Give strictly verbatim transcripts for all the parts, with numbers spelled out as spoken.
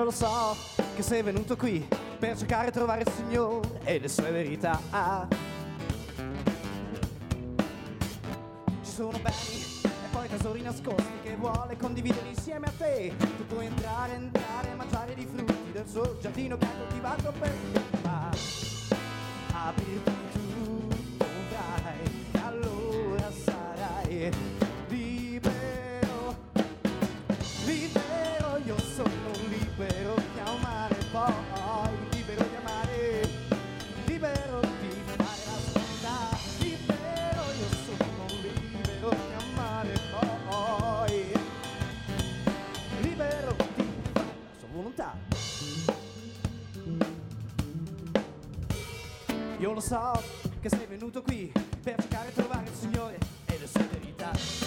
Io lo so che sei venuto qui per cercare di trovare il Signore e le sue verità. Ci sono beni e poi tesori nascosti che vuole condividere insieme a te. Tu puoi entrare, entrare e mangiare di frutti del suo giardino che ha coltivato per te. Ma aprirti tu dovrai, allora sarai libero, libero. Io sono libero di amare, poi libero di amare, libero di fare la scelta, libero. Io sono libero di amare, poi libero di fare la sua volontà. Io lo so che sei venuto qui per cercare di trovare il Signore e le sue verità.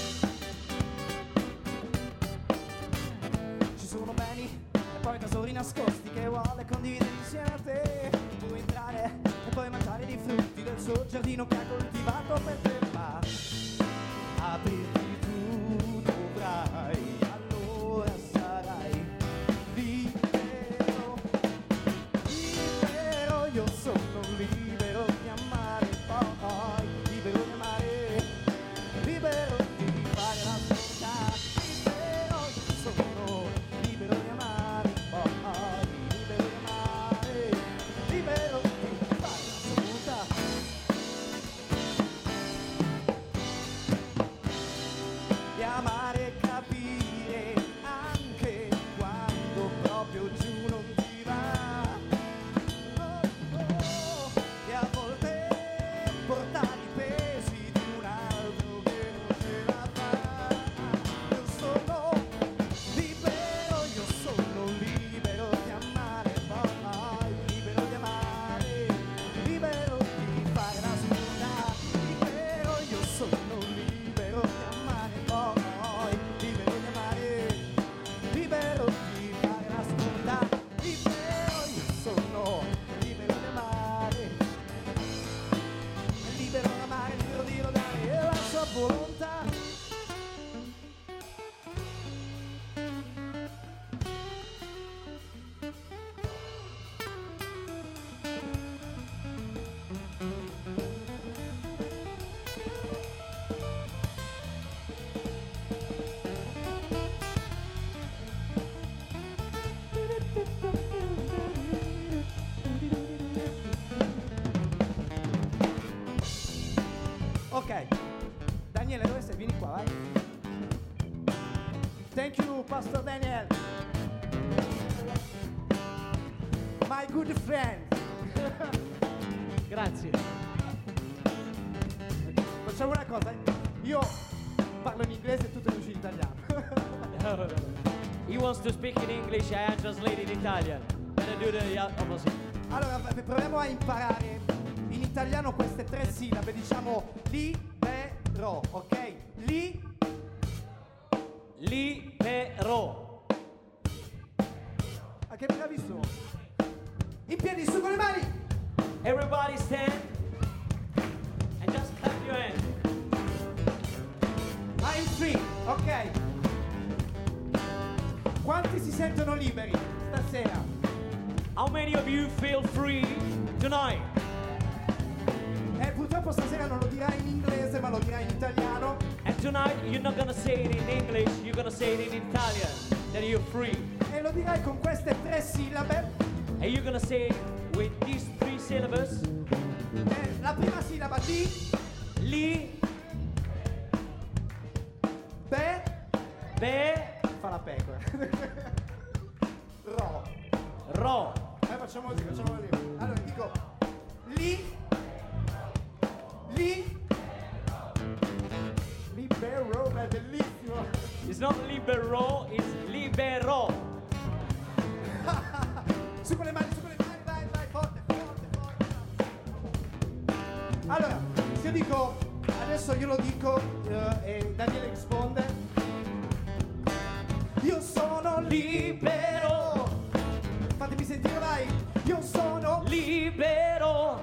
Ci sono beni e poi tesori nascosti che vuole condividere insieme a te. Puoi entrare e poi mangiare dei frutti del suo giardino che ha coltivato per te. Ma aprirti tu dovrai, allora sarai libero, libero. Io sono libero di amare, poi libero di amare, libero di fare la volontà, libero. Io sono libero di amare, poi libero di amare, libero di fare la sua volontà. Di amare e capire anche quando proprio giù non ti va. Oh, oh, e a volte portare i pesi di un altro che non ce la fa. Io sono libero, io sono libero di amare, poi libero di amare, libero di fare la sua volontà, libero. Io sono libero di amare, poi libero di amare, libero di fare la sua volontà, libero. Io sono libero di amare, libero di amare, libero di rodare la sua volontà. Ok, Daniele, dove sei? Vieni qua, vai. Thank you, Pastor Daniel. My good friend. Grazie. Facciamo una cosa, io parlo in inglese e tu traduci in italiano. He wants to speak in English, I translate in Italian. Then I do the opposite. Allora, v- proviamo a imparare in italiano queste tre sillabe, diciamo libero, ok? Li, Libero. ah, che bravi sono. In piedi, su con le mani. Everybody stand and just clap your hands. I'm free, ok. Quanti si sentono liberi stasera? How many of you feel free tonight? Eh, purtroppo stasera non lo dirai in inglese, ma lo dirai in italiano. And tonight you're not gonna say it in English, you're gonna say it in Italian. That you're free. E lo dirai con queste tre sillabe. And you're gonna say it with these three syllables. Eh, la prima sillaba di, Li, be, be, fa la pecora. Ro. ro. Eh, facciamo così, facciamo così. Allora dico li, li, libero, è bellissimo. It's not libero, it's libero. Su con le mani, su con le mani, dai, dai, forte, forte, forte. Allora, se io dico, adesso io lo dico eh, e Daniele risponde. Io sono libero. Fatemi sentire, vai. Io sono Libero,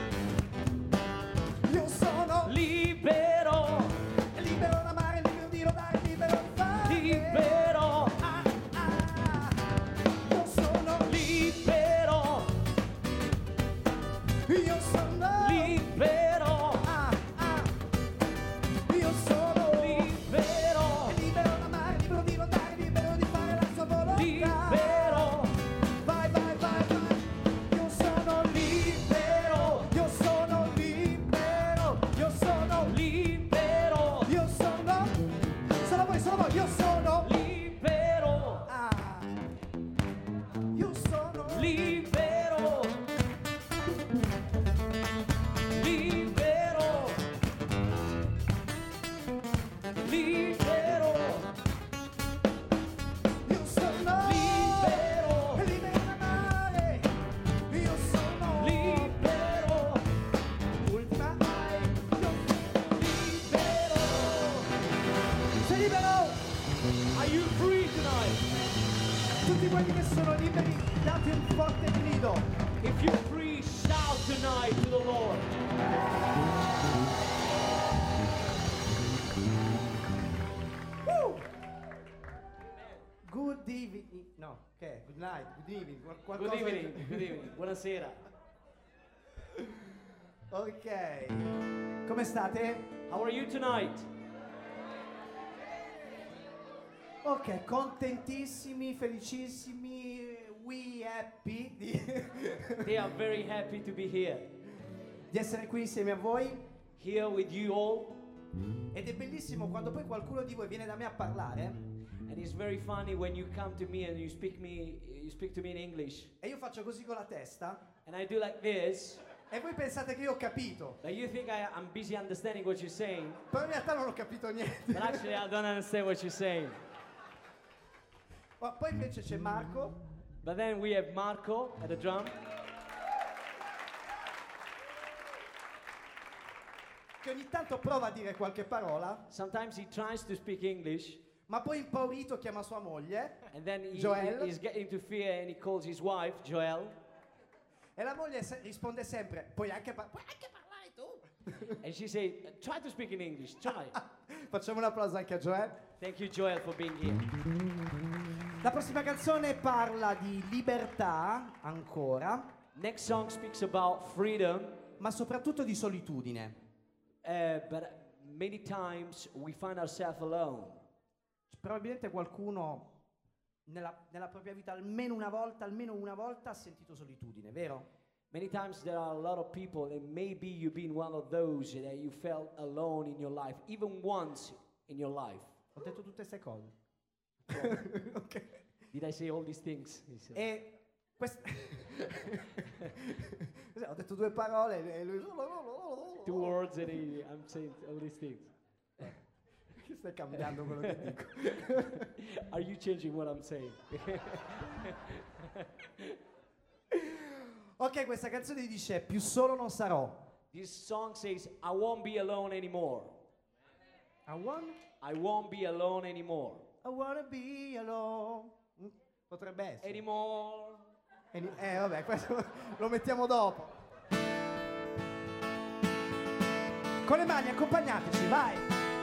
Io sono libero, libero da amare, libero di rodare, libero di fare. libero. Ah, ah. Io sono libero? Are you free tonight? Tutti quelli che sono liberi, date un forte grido. If you're free, shout tonight to the Lord. Woo! Good evening. No, che? Good night, good evening. qual- Good qualcosa di- evening, good evening. Buonasera. Ok. Come state? How are you tonight? Ok, contentissimi, felicissimi, we happy di, They are very happy to be here. di essere qui insieme a voi. Here with you all. Ed è bellissimo quando poi qualcuno di voi viene da me a parlare And it's very funny when you come to me and you speak me you speak to me in English. e io faccio così con la testa And I do like this. e voi pensate che io ho capito, But you think I, I'm busy understanding what you're saying. però in realtà non ho capito niente. But actually I don't understand what you're saying. Ma poi invece c'è Marco But then we have Marco at the drum. che ogni tanto prova a dire qualche parola, Sometimes he tries to speak English. ma poi impaurito chiama sua moglie And then he, Joel. he's getting to fear and he calls his wife, Joel. e la moglie se- risponde sempre: puoi anche, par- puoi anche parlare tu. And she said, try to speak in English, try. Facciamo un applauso anche a Joel. Thank you, Joel, for being here. La prossima canzone parla di libertà ancora, Next song speaks about freedom, ma soprattutto di solitudine. uh, but many times we find ourselves alone. Probabilmente qualcuno nella, nella propria vita almeno una volta, almeno una volta ha sentito solitudine, vero? Many times there are a lot of people, and maybe you've been one of those that you felt alone in your life, even once in your life. Ho detto tutte queste cose. Ok. Did I say all these things? He said. E quest- Ho detto due parole e lui... Two words and he, I'm saying all these things. Che stai cambiando quello che dico? Are you changing what I'm saying? Ok, questa canzone dice: più solo non sarò. This song says, I won't be alone anymore. I want, I won't be alone anymore. I wanna be alone. Mm, Potrebbe essere. Anymore. Any- eh vabbè, questo lo mettiamo dopo. Con le mani accompagnateci, vai!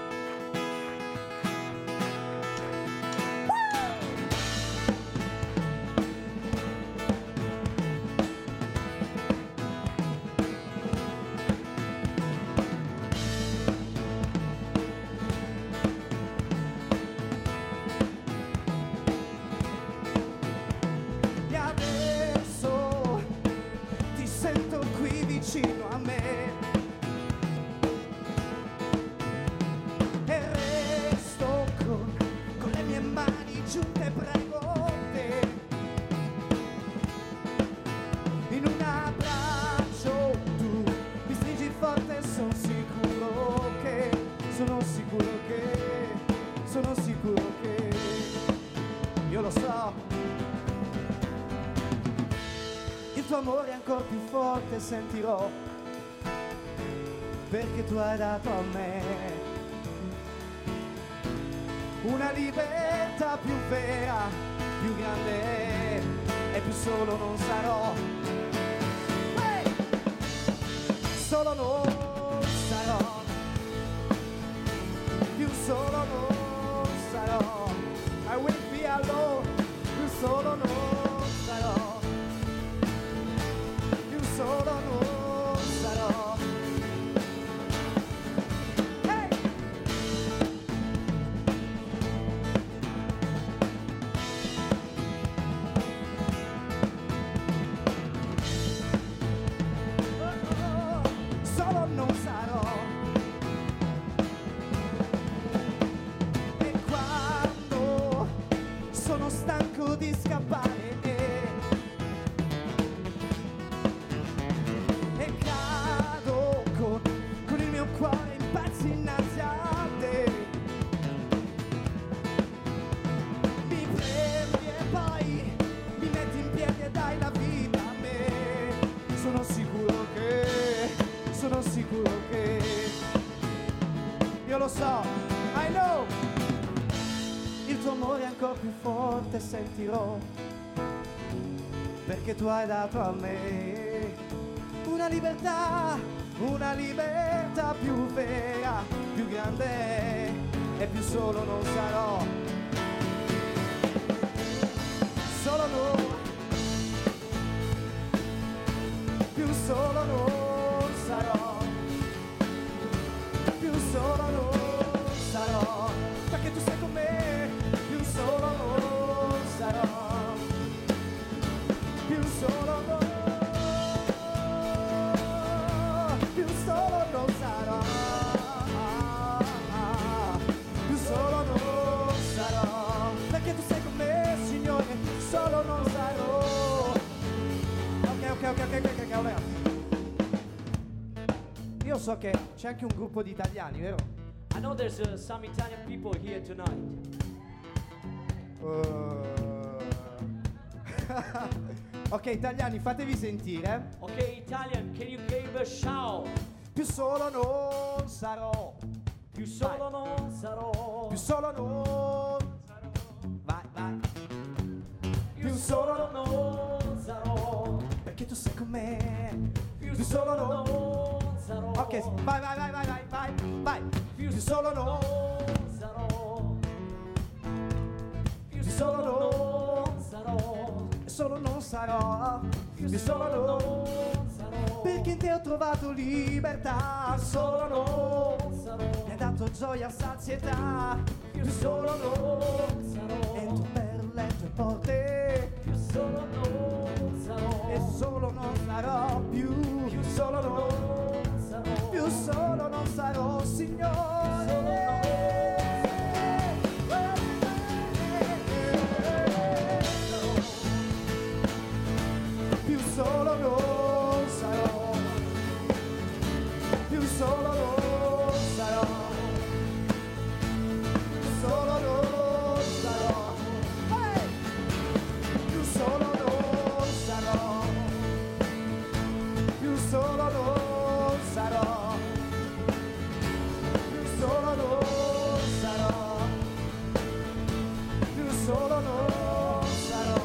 E adesso ti sento qui vicino a me e resto con, con le mie mani giunte, prego te, in un abbraccio tu mi stringi forte, sono sicuro che, sono sicuro che, sono sicuro che, io lo so. Il tuo amore è ancora più forte sentirò, perché tu hai dato a me una libertà più vera, più grande, e più solo non sarò. Hey! Solo non sarò, più solo non sarò. I will be alone, più solo non sarò. Più solo non sarò. Hey! Oh, solo non sarò. E quando sono stanco di scappare e cado con, con il mio cuore in pezzi innanzi a te, mi prendi e poi mi metti in piedi e dai la vita a me. Sono sicuro che, sono sicuro che, io lo so, I know. tuo amore ancora più forte sentirò, perché tu hai dato a me una libertà, una libertà più vera, più grande e più solo non sarò. Solo no, più solo non sarò, più solo non sarò, perché tu sei con me, più solo non sarò, più solo non, più solo non sarò, più solo non sarò, perché tu sei con me, Signore, solo non sarò. Ok, ok, ok, ok, ok, ok, ok. Io so che c'è anche un gruppo di italiani, vero? I know there's uh, some Italian people here tonight. Uh... ok, italiani, fatevi sentire. Okay, Italian, can you give a shout? Più solo non sarò. Più solo non sarò. Più solo non sarò. Vai, vai. Più solo non sarò. Perché tu sei con me. Più Più solo solo non non sarò. Ok, vai, vai, vai, vai, vai, vai, vai. Più Più solo non sarò. Più Più solo solo non sarò. Solo non sarò. Più Più solo non non sarò. Perché in te ho trovato libertà. Solo non sarò. mi hai dato gioia, sazietà. Più solo non sarò. E tu per le tue porte. Più solo non sarò. E solo non sarò più. Più Solo non non sarò. Più solo non sarò, Signore. Più solo non sarò. Più solo non sarò. Più solo non sarò. Hey! Più solo non sarò. Più solo non sarò. Più solo non sarò. Più solo non sarò.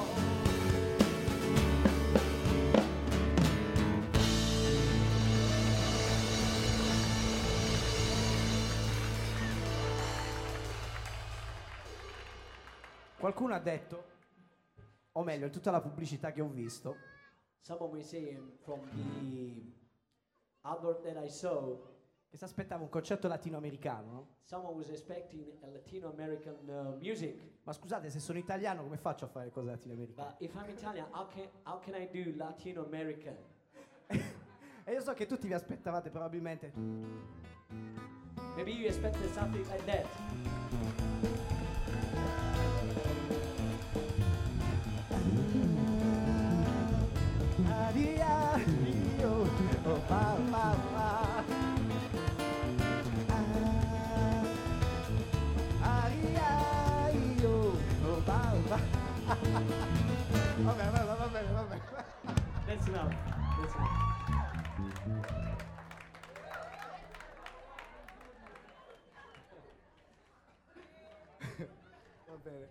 Qualcuno ha detto, o meglio, in tutta la pubblicità che ho visto, Someone was saying from the advert that I saw, che si aspettava un concerto latinoamericano, no? someone was expecting a Latino American uh, music. Ma scusate, se sono italiano come faccio a fare le cose latinoamericane? But if I'm Italian, how can, how can I do Latino American? E io so che tutti vi aspettavate probabilmente. Maybe you expected something like that. Aria, io, oh mamma, aria, io, oh mamma. Vabbè, vabbè, va bene, va bene. That's enough. That's enough. Va bene.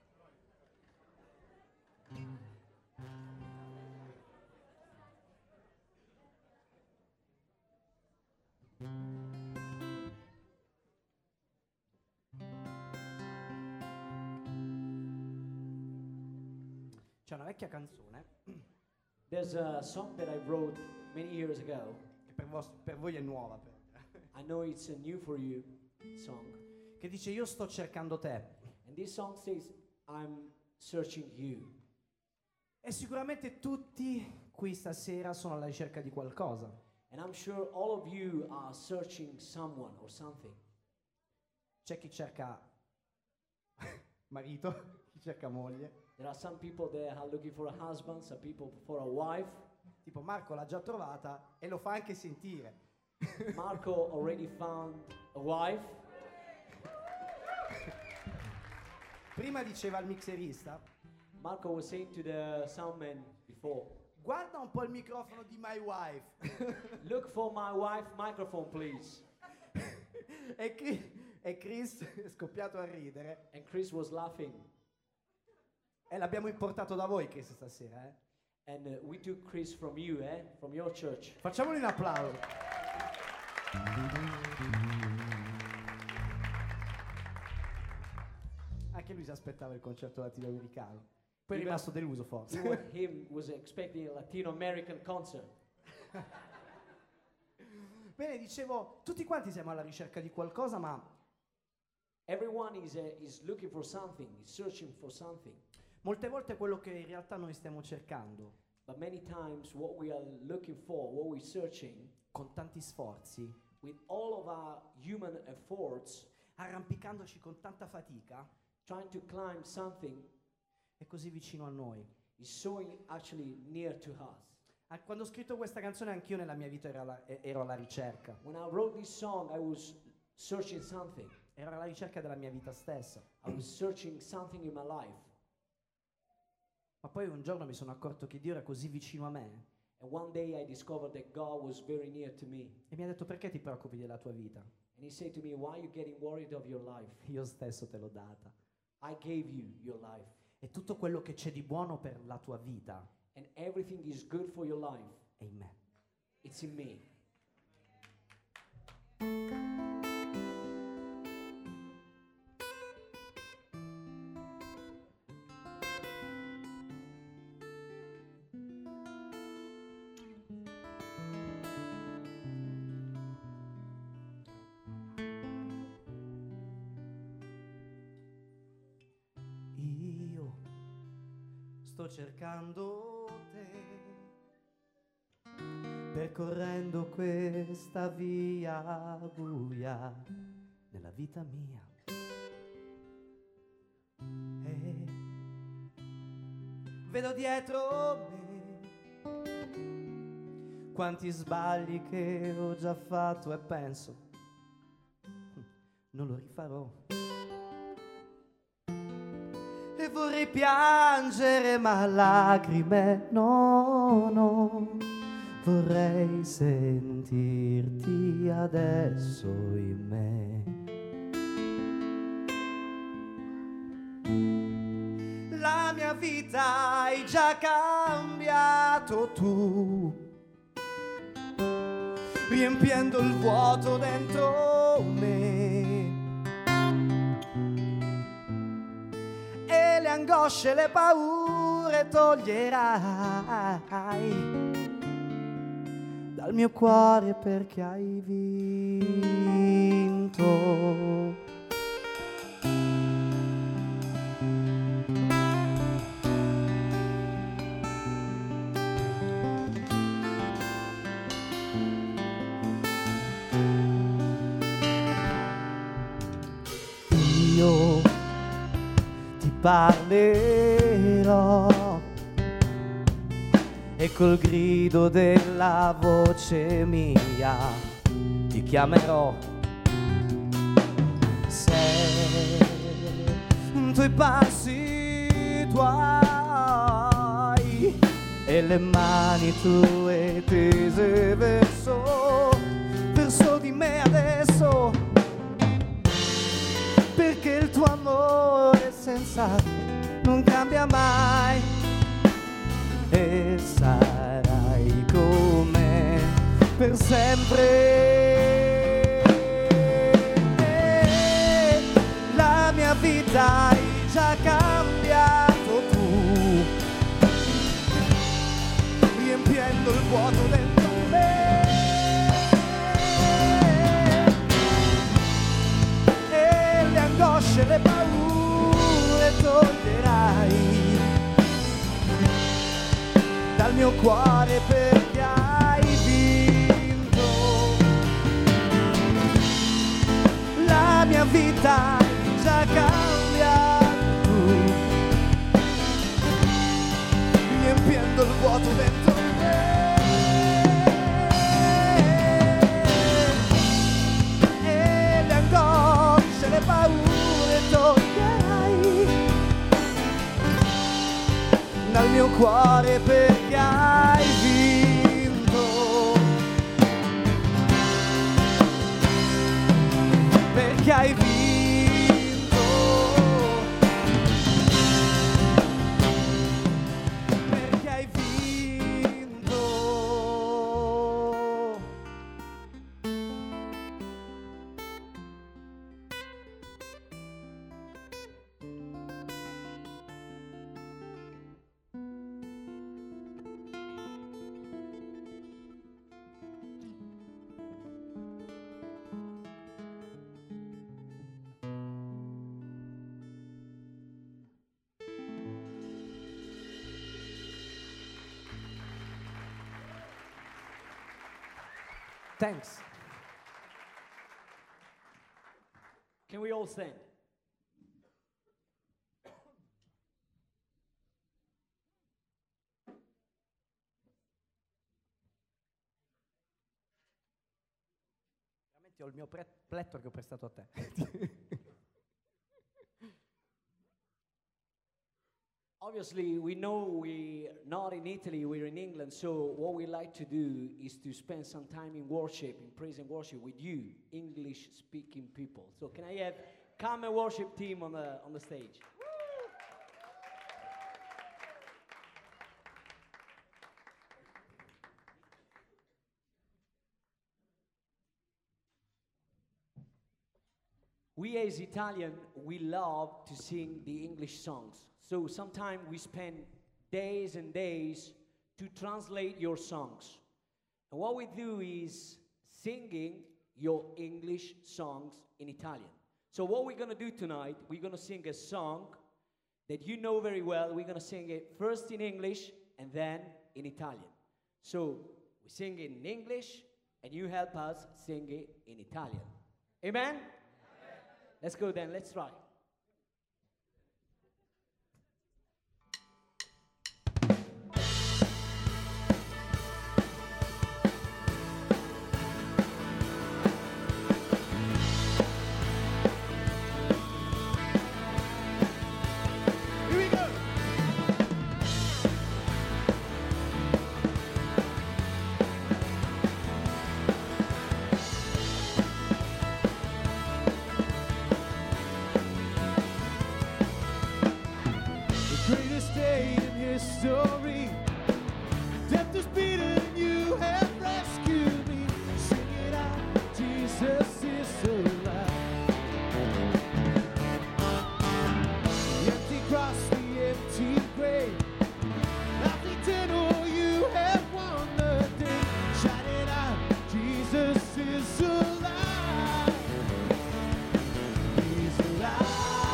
C'è una vecchia canzone There's a song that I wrote many years ago. che per, vos- per voi è nuova, per- I know it's a new for you song. che dice io sto cercando te. And this song says, I'm searching you. E sicuramente tutti qui stasera sono alla ricerca di qualcosa. And I'm sure all of you are searching someone or something. C'è chi cerca marito, chi cerca moglie. There are some people that are looking for a husband, some people for a wife. Tipo Marco l'ha già trovata e lo fa anche sentire. Marco already found a wife. Prima diceva al mixerista, Marco was saying to the soundman before, guarda un po' il microfono di my wife. look for my wife microphone, please. E chi E Chris è scoppiato a ridere. And Chris was laughing. E l'abbiamo importato da voi Chris stasera, eh? And uh, we took Chris from you, eh? From your church. Facciamogli un applauso. Anche lui si aspettava il concerto latinoamericano. Poi è rimasto deluso forse. Even him was expecting a Latino American concert. Bene, dicevo, tutti quanti siamo alla ricerca di qualcosa, ma Everyone is, uh, is looking for something, is searching for something. molte volte quello che in realtà noi stiamo cercando, But many times what we are looking for, what we're searching, con tanti sforzi, with all of our human efforts, arrampicandoci con tanta fatica, trying to climb something, è così vicino a noi. is so actually near to us. Ah, Quando ho scritto questa canzone anch'io nella mia vita ero alla, ero alla ricerca. When I wrote this song, I was searching something. Ero alla ricerca della mia vita stessa. I was searching something in my life. Ma poi un giorno mi sono accorto che Dio era così vicino a me And one day I discovered that God was very near to me. e mi ha detto: perché ti preoccupi della tua vita? And he said to me, why are you getting worried of your life? Io stesso te l'ho data. I gave you your life. E tutto quello che c'è di buono per la tua vita And everything is good for your life. è in me. It's in me. Io sto cercando te, percorrendo questa via buia nella vita mia. E vedo dietro me quanti sbagli che ho già fatto e penso: non lo rifarò. E vorrei piangere ma lacrime no, no. Vorrei sentirti adesso in me. La mia vita hai già cambiato tu, riempiendo il vuoto dentro me. E le angosce, le paure toglierai dal mio cuore perché hai vinto. Io ti parlerò e col grido della voce mia ti chiamerò. Se i tuoi passi tuoi e le mani tue tese verso, verso di me adesso, perché il tuo amore senza non cambia mai. E sarai con me per sempre. E la mia vita hai già cambiato tu, riempiendo il vuoto dentro me. E le angosce, le paure toglierai dal mio cuore perché hai vinto. La mia vita hai già cambiato tu, riempiendo il vuoto dentro me. E le angosce, le paure toglierai dal mio cuore perché hai vinto. Perché hai vinto. Thanks. Can we all stand? Veramente ho il mio pre- plettro che ho prestato a te. Obviously, we know we're not in Italy, we're in England, so what we like to do is to spend some time in worship, in praise and worship with you, English-speaking people. So can I have come and worship team on the, on the stage? We as Italian, we love to sing the English songs. So sometimes we spend days and days to translate your songs. And what we do is singing your English songs in Italian. So what we're gonna do tonight, we're gonna sing a song that you know very well. We're gonna sing it first in English and then in Italian. So we sing it in English and you help us sing it in Italian. Amen? Let's go then, let's try. Here we go. Greatest day in history. Death is beaten, you have rescued me. Sing it out, Jesus is alive. The empty cross, the empty grave. Nothing eternal, you have won the day. Shout it out, Jesus is alive. He's alive.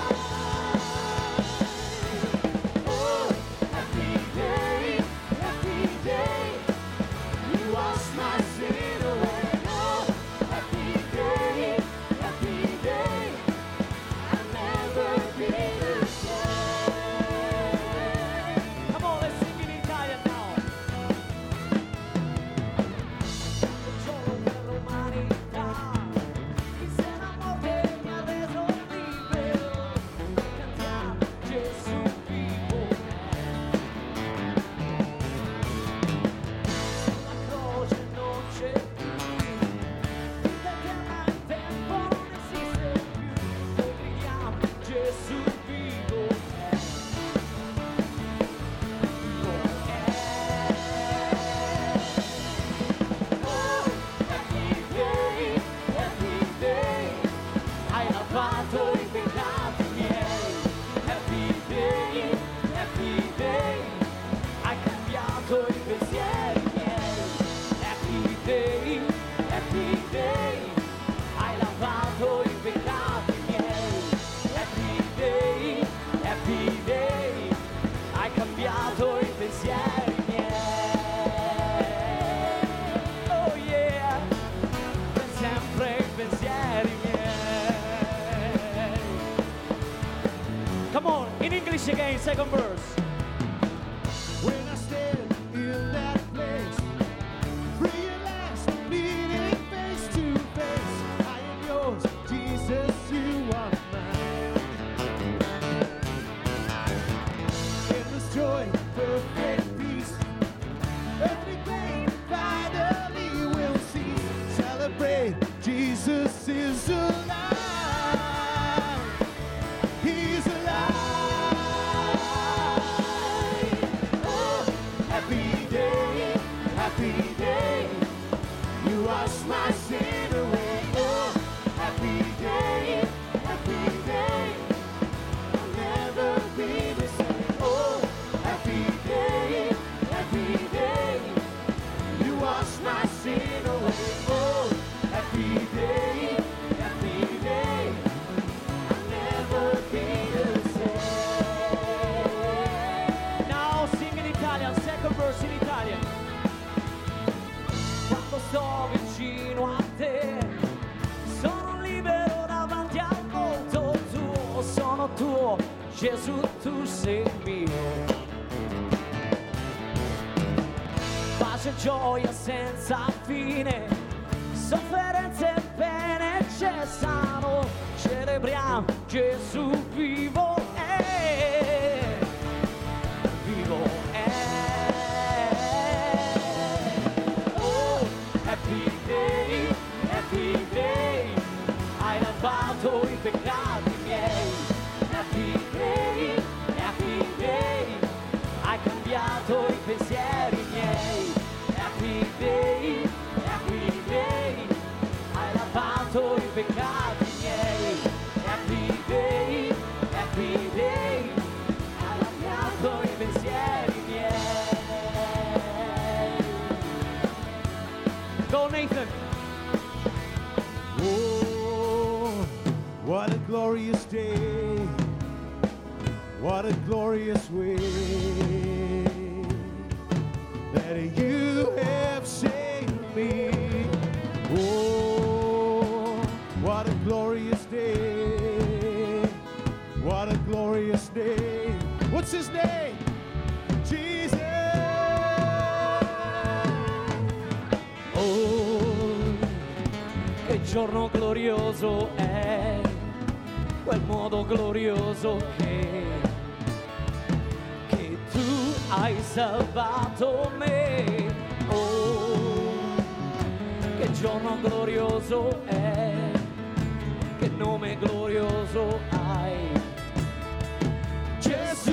Come on, in English again, second verse. When I stand in that place, free at last, meeting face to face, I am yours, Jesus, you are mine. Endless joy, perfect peace, earthly pain finally will cease. Celebrate, Jesus is alive. He's alive. Gesù tu sei mio. Pace e gioia senza fine, sofferenze e pene cessano, celebriamo Gesù vivo è, vivo è. Oh, happy day, happy day, hai lavato i peccati miei. Happy day, happy day, hai cambiato i pensieri miei. Happy day, happy day, hai lavato i peccati miei. Happy day, happy day, hai lavato i pensieri miei. Go Nathan. Oh, what a glorious day, what a glorious way that you have saved me. Oh, what a glorious day, what a glorious day. What's his name? Jesus. Oh, che giorno glorioso è, quel modo glorioso che, che tu hai salvato me. Oh, che giorno glorioso è, che nome glorioso hai, Gesù.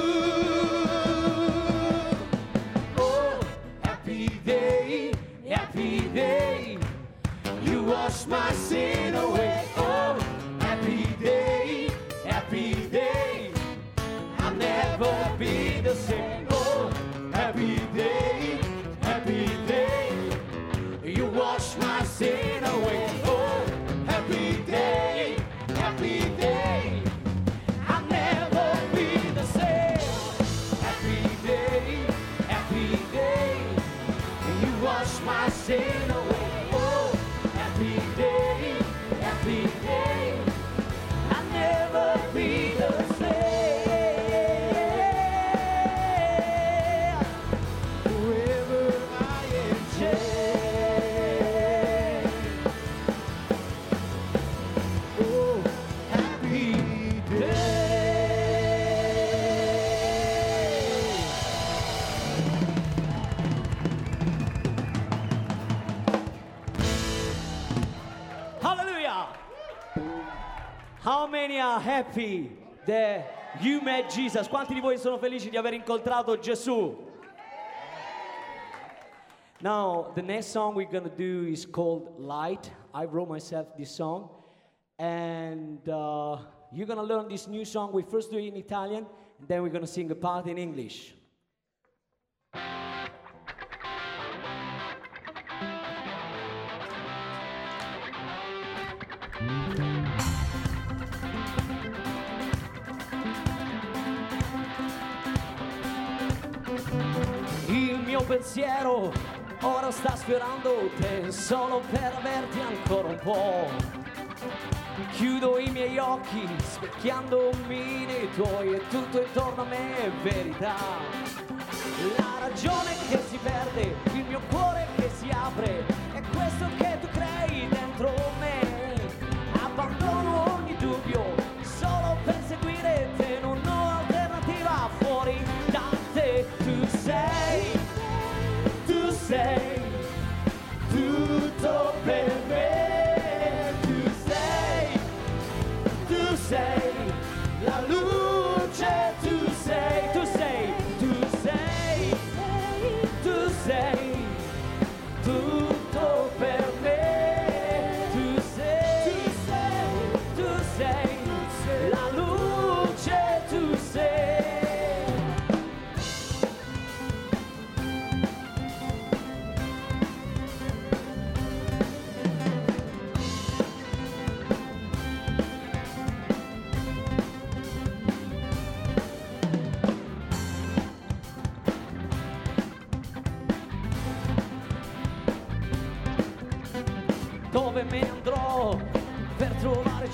Oh, happy day, happy day, you wash my sin away. Oh, happy day, happy day, I'll never be the same. Oh, happy day, happy day, you wash my sin away. Oh, happy day, happy day, I'll never be the same. Happy day, happy day, you wash my sin away. Oh, happy day, happy day, I'll never be the same. Wherever I am changed. Oh, happy day. Hallelujah! How many are happy that you met Jesus? Quanti di voi sono felici di aver incontrato Gesù? Now, the next song we're gonna do is called Light. I wrote myself this song, and uh, you're gonna learn this new song. We first do it in Italian, and then we're gonna sing a part in English. Il mio pensiero ora sta sfiorando te solo per averti ancora un po'. Chiudo i miei occhi specchiandomi nei tuoi e tutto intorno a me è verità. La ragione che si perde, il mio cuore che si apre, è questo che tu crei dentro me. Abbandono ogni dubbio solo per seguire te, non ho alternativa fuori da te. Tu sei, tu sei tutto per me. Tu sei, tu sei la luce, tu sei, tu sei, tu sei, tu sei tutto per me. Tu sei, tu sei la luce, tu sei.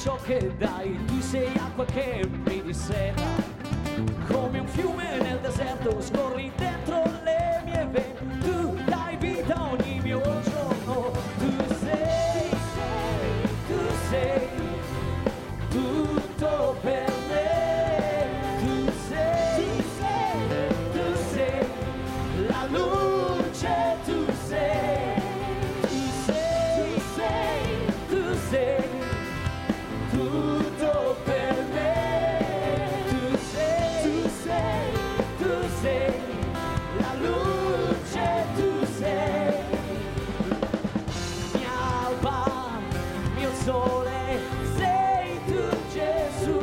ciò che dai, tu sei acqua che mi disseta, come un fiume nel deserto, scorri dentro le mie vene, tu dai vita a ogni mio giorno, tu sei, tu sei, tutto per me, tu sei, tu sei, la luce, tu sei, tu sei, tu sei, tutto per me, tu sei, tu sei, tu sei, la luce, tu sei, mia alba, mio sole, sei tu Gesù,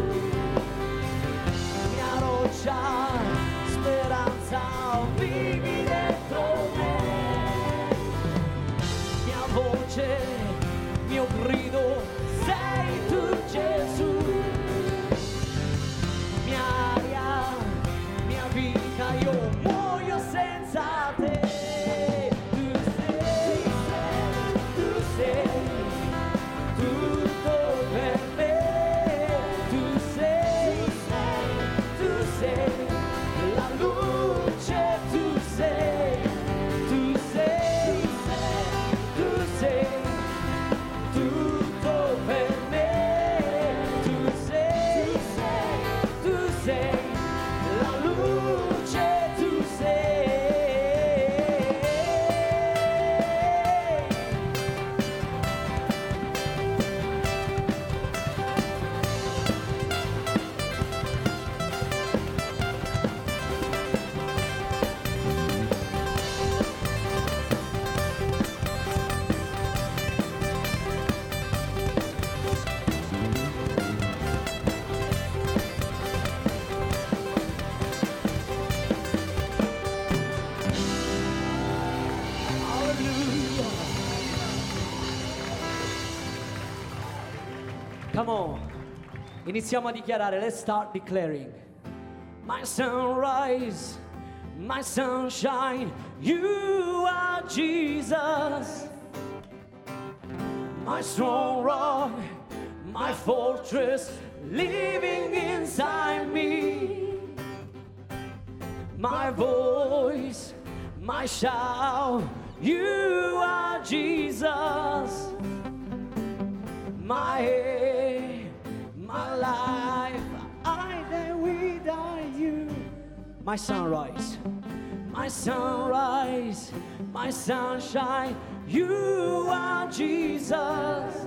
mia roccia, speranza, vivi dentro me, mia voce, mio grido, sei tu Gesù, mia aria, mia vita, io muoio senza te, tu sei, tu sei, tutto per me, tu sei, tu sei, la luce, tu sei, tu sei, tu sei, tutto per me, tu sei, tu sei, la luce, tu sei. Come on, iniziamo a dichiarare, let's start declaring. My sunrise, my sunshine, you are Jesus. My strong rock, my fortress, living inside me. My voice, my shout, you are Jesus. My head, my life, I live without you. My sunrise, my sunrise, my sunshine, you are Jesus.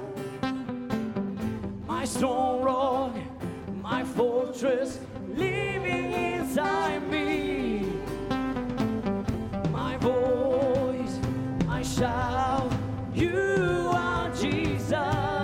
My strong rock, my fortress, living inside me. My voice, my shout, you are Jesus.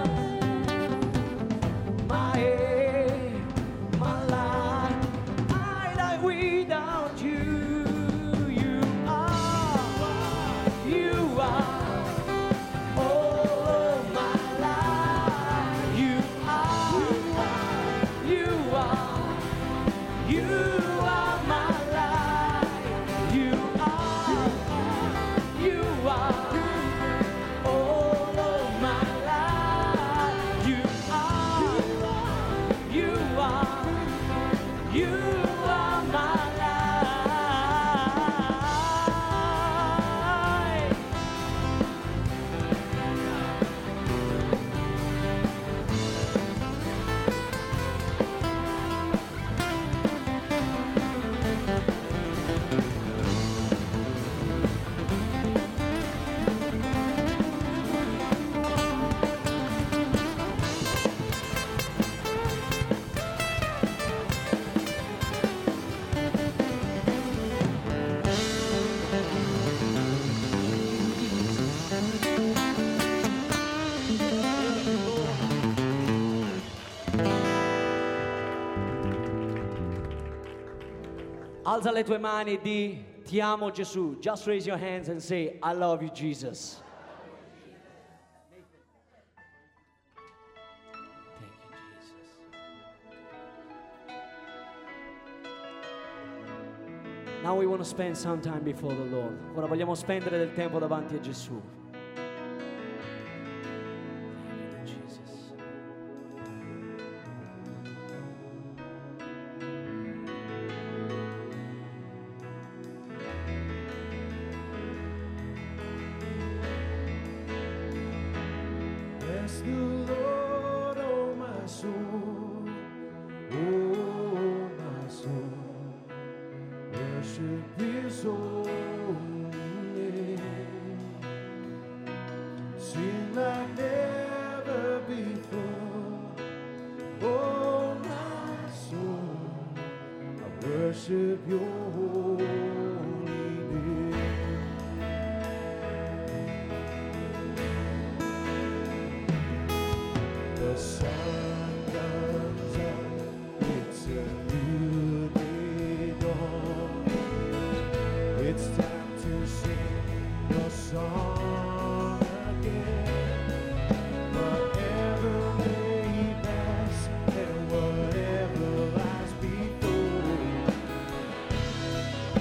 My head, my life, I die without you. You are, you are all of my life. You are, you are, you are my life. You are, you are all of my life. You are, you are, you are my life. Alza le tue mani e di ti amo Gesù. Just raise your hands and say I love you Jesus. Thank you Jesus. Now we want to spend some time before the Lord. Ora vogliamo spendere del tempo davanti a Gesù. Thank you Jesus. soul. Sing like never before. Oh, my soul, I worship your holy name. The sun comes up, it's a new day dawn. It's time to sing your song again. Whatever may pass and whatever lies before,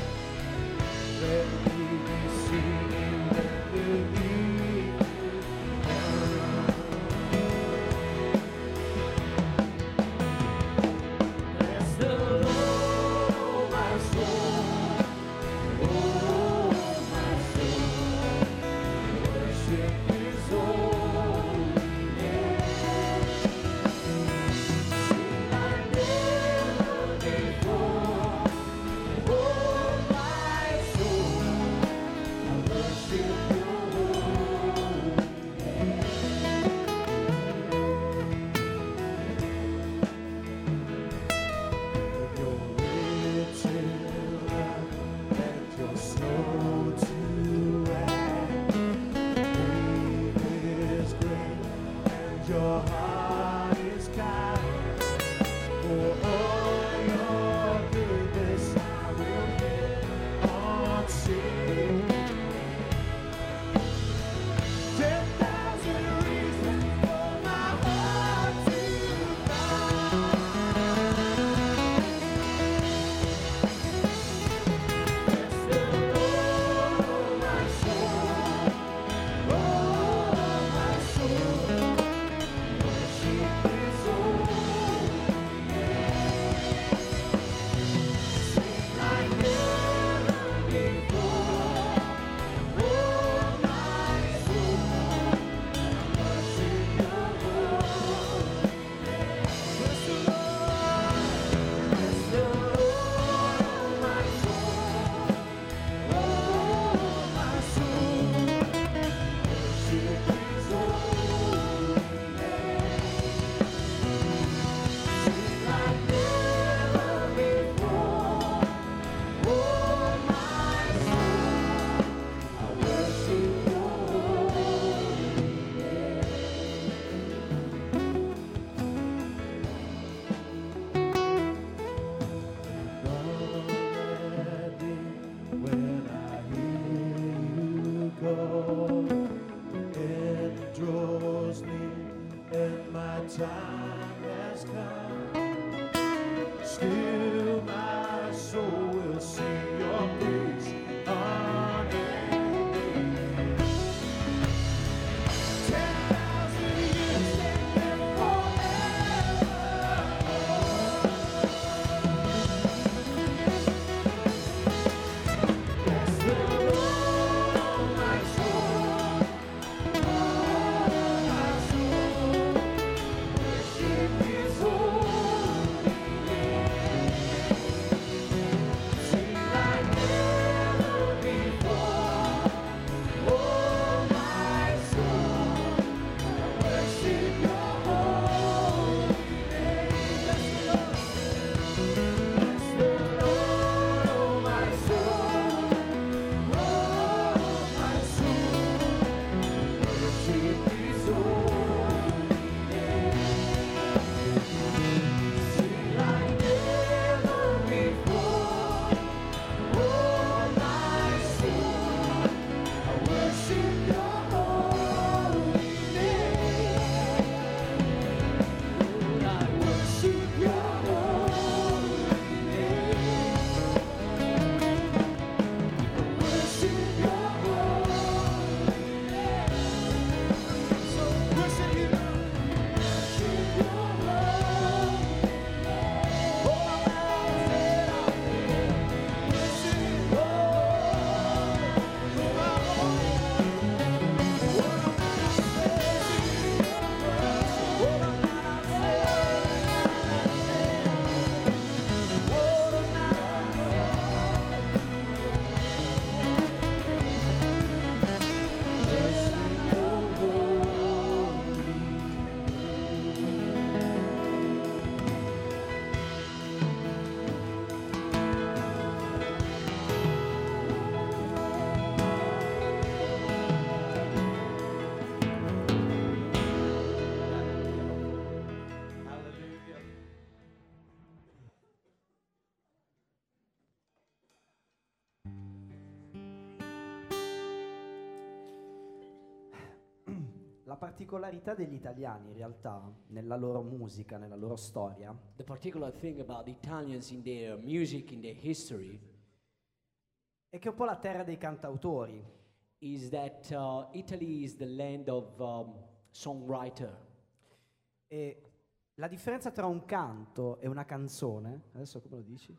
la particolarità degli italiani in realtà nella loro musica, nella loro storia, The particular thing about the Italians in their music, in their history, è che è un po' la terra dei cantautori. is that uh, Italy is the land of um, songwriter. E la differenza tra un canto e una canzone, adesso come lo dici?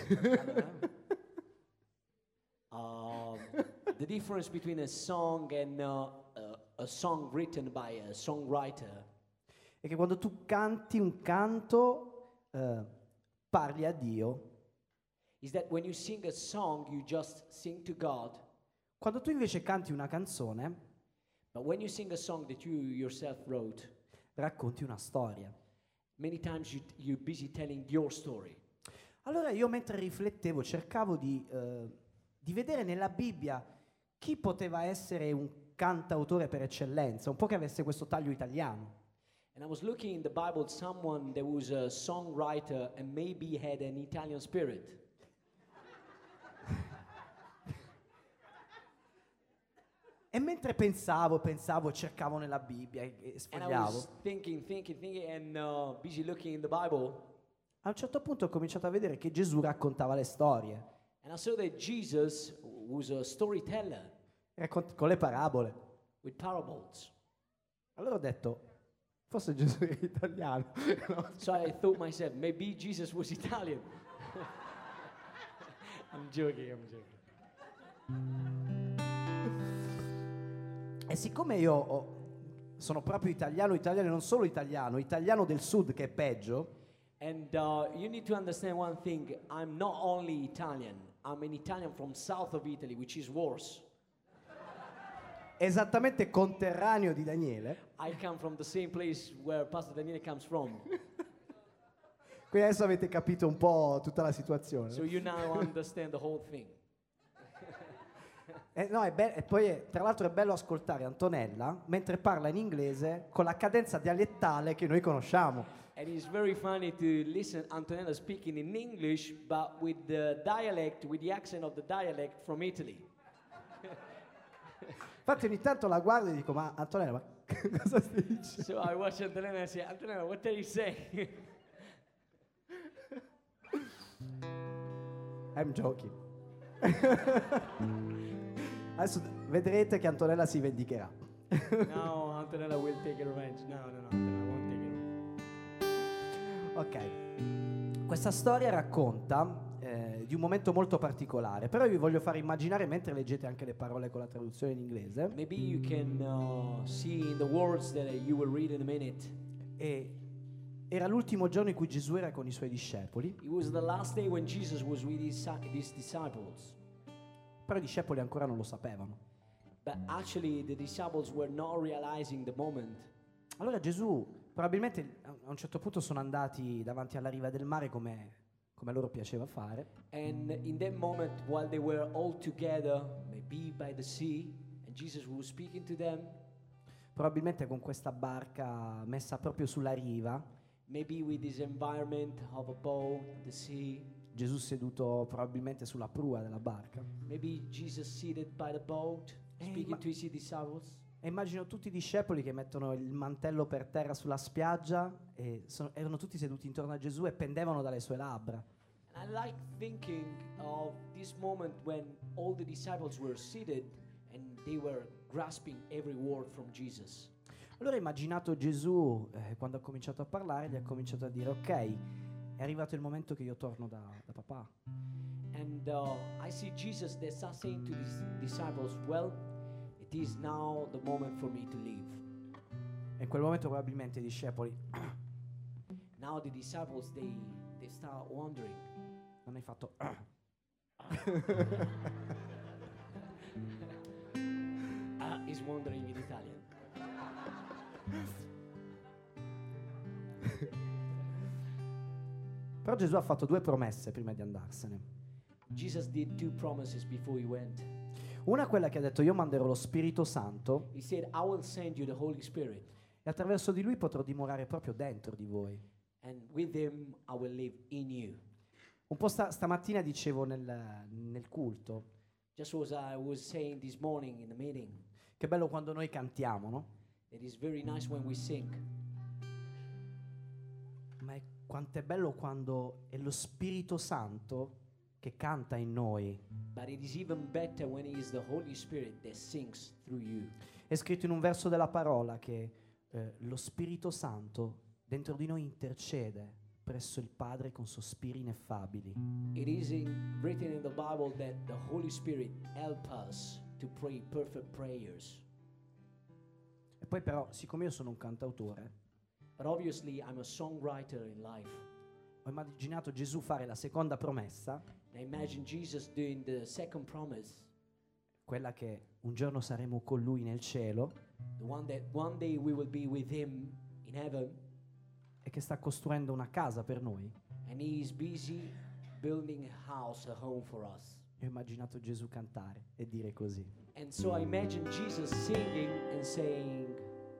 Um, the difference between a song and uh, uh, a song written by a songwriter È che quando tu canti un canto eh, parli a Dio, is that when you sing a song, you just sing to God. quando tu invece canti una canzone But when you sing a song that you yourself wrote, racconti una storia. many times you, you're busy telling your story. Allora io mentre riflettevo cercavo di, eh, di vedere nella Bibbia chi poteva essere un cantautore per eccellenza, un po' che avesse questo taglio italiano. And I was looking in the Bible, someone that was a songwriter and maybe had an Italian spirit. E mentre pensavo, pensavo, cercavo nella Bibbia e, e And I sfogliavo, was thinking, thinking, thinking, and uh, busy looking in the Bible. a un certo punto ho cominciato a vedere che Gesù raccontava le storie, And I saw that Jesus was a storyteller raccont- con le parabole. with parables. Allora ho detto, forse Gesù era italiano. No? So I thought myself, maybe Jesus was Italian. I'm joking, I'm joking. E siccome io ho- sono proprio italiano, italiano e non solo italiano, italiano del sud che è peggio, And uh, you need to understand one thing. I'm not only Italian. I'm an Italian from south of Italy, which is worse. esattamente conterraneo di Daniele, I come from the same place where Pastor Daniele comes from. quindi adesso avete capito un po' tutta la situazione. So you now understand the whole thing. Eh, no, è be- e poi è- tra l'altro è bello ascoltare Antonella mentre parla in inglese con la cadenza dialettale che noi conosciamo. And it's very funny to listen Antonella speaking in English, but with the dialect, with the accent of the dialect from Italy. Infatti ogni tanto la guardo e dico, ma Antonella, ma cosa stai dicendo? So I watch Antonella and I say, Antonella, what are you saying? I'm joking. Adesso vedrete che Antonella si vendicherà. No, Antonella will take revenge. No, no, no, Antonella won't take it. Ok, questa storia racconta eh, di un momento molto particolare, però io vi voglio fare immaginare, mentre leggete anche le parole con la traduzione in inglese, Maybe you can uh, see in the words that you will read in a minute. e era l'ultimo giorno in cui Gesù era con i suoi discepoli, It was the last day when Jesus was with his, his disciples. però i discepoli ancora non lo sapevano. But actually, the disciples were not realizing the moment. Allora Gesù, probabilmente a un certo punto sono andati davanti alla riva del mare come, come a loro piaceva fare, And in that moment, while they were all together, maybe by the sea, and Jesus was speaking to them, probabilmente con questa barca messa proprio sulla riva, maybe with this environment of a boat, the sea, Gesù seduto probabilmente sulla prua della barca. maybe Jesus seated by the boat, Eh, speaking ma- to his disciples. E immagino tutti i discepoli che mettono il mantello per terra sulla spiaggia e sono- erano tutti seduti intorno a Gesù e pendevano dalle sue labbra. I like thinking of this moment when all the disciples were seated and they were grasping every word from Jesus. Allora ho immaginato Gesù, eh, quando ha cominciato a parlare, gli ha cominciato a dire, ok, è arrivato il momento che io torno da, da papà. And uh, I see Jesus that starts saying to his disciples, well, it is now the moment for me to leave. E in quel momento probabilmente i discepoli, Now the disciples, they, they start wondering. non hai fatto... Uh, is wondering in Italian. Però Gesù ha fatto due promesse prima di andarsene. Jesus did two promises before he went. Una è quella che ha detto, io manderò lo Spirito Santo He said, I will send you the Holy Spirit, e attraverso di lui potrò dimorare proprio dentro di voi. and with him I will live in you. Un po' sta- stamattina dicevo nel, nel culto, Just as I was saying this morning in the meeting, che bello quando noi cantiamo, no? It is very nice when we sing. Ma è quanto è bello quando è lo Spirito Santo che canta in noi. But it is even better when it is the Holy Spirit that sings through you. È scritto in un verso della parola che eh, lo Spirito Santo dentro di noi intercede presso il Padre con sospiri ineffabili. It is in, written in the Bible that the Holy Spirit helps us to pray perfect prayers. E poi però, siccome io sono un cantautore, But obviously I'm a songwriter in life. ho immaginato Gesù fare la seconda promessa, I imagine Jesus doing the second promise, quella che un giorno saremo con Lui nel cielo, the one that one day we will be with Him in heaven, e che sta costruendo una casa per noi. and He is busy building a house, a home for us. E ho immaginato Gesù cantare e dire così: And so I imagine Jesus singing and saying,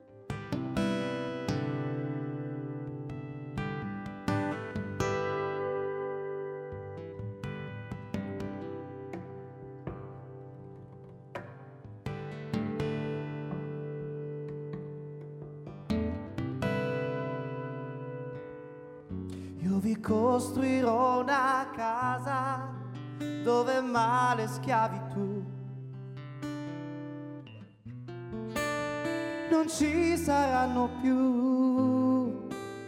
io vi costruirò una casa dove male e schiavitù non ci saranno più,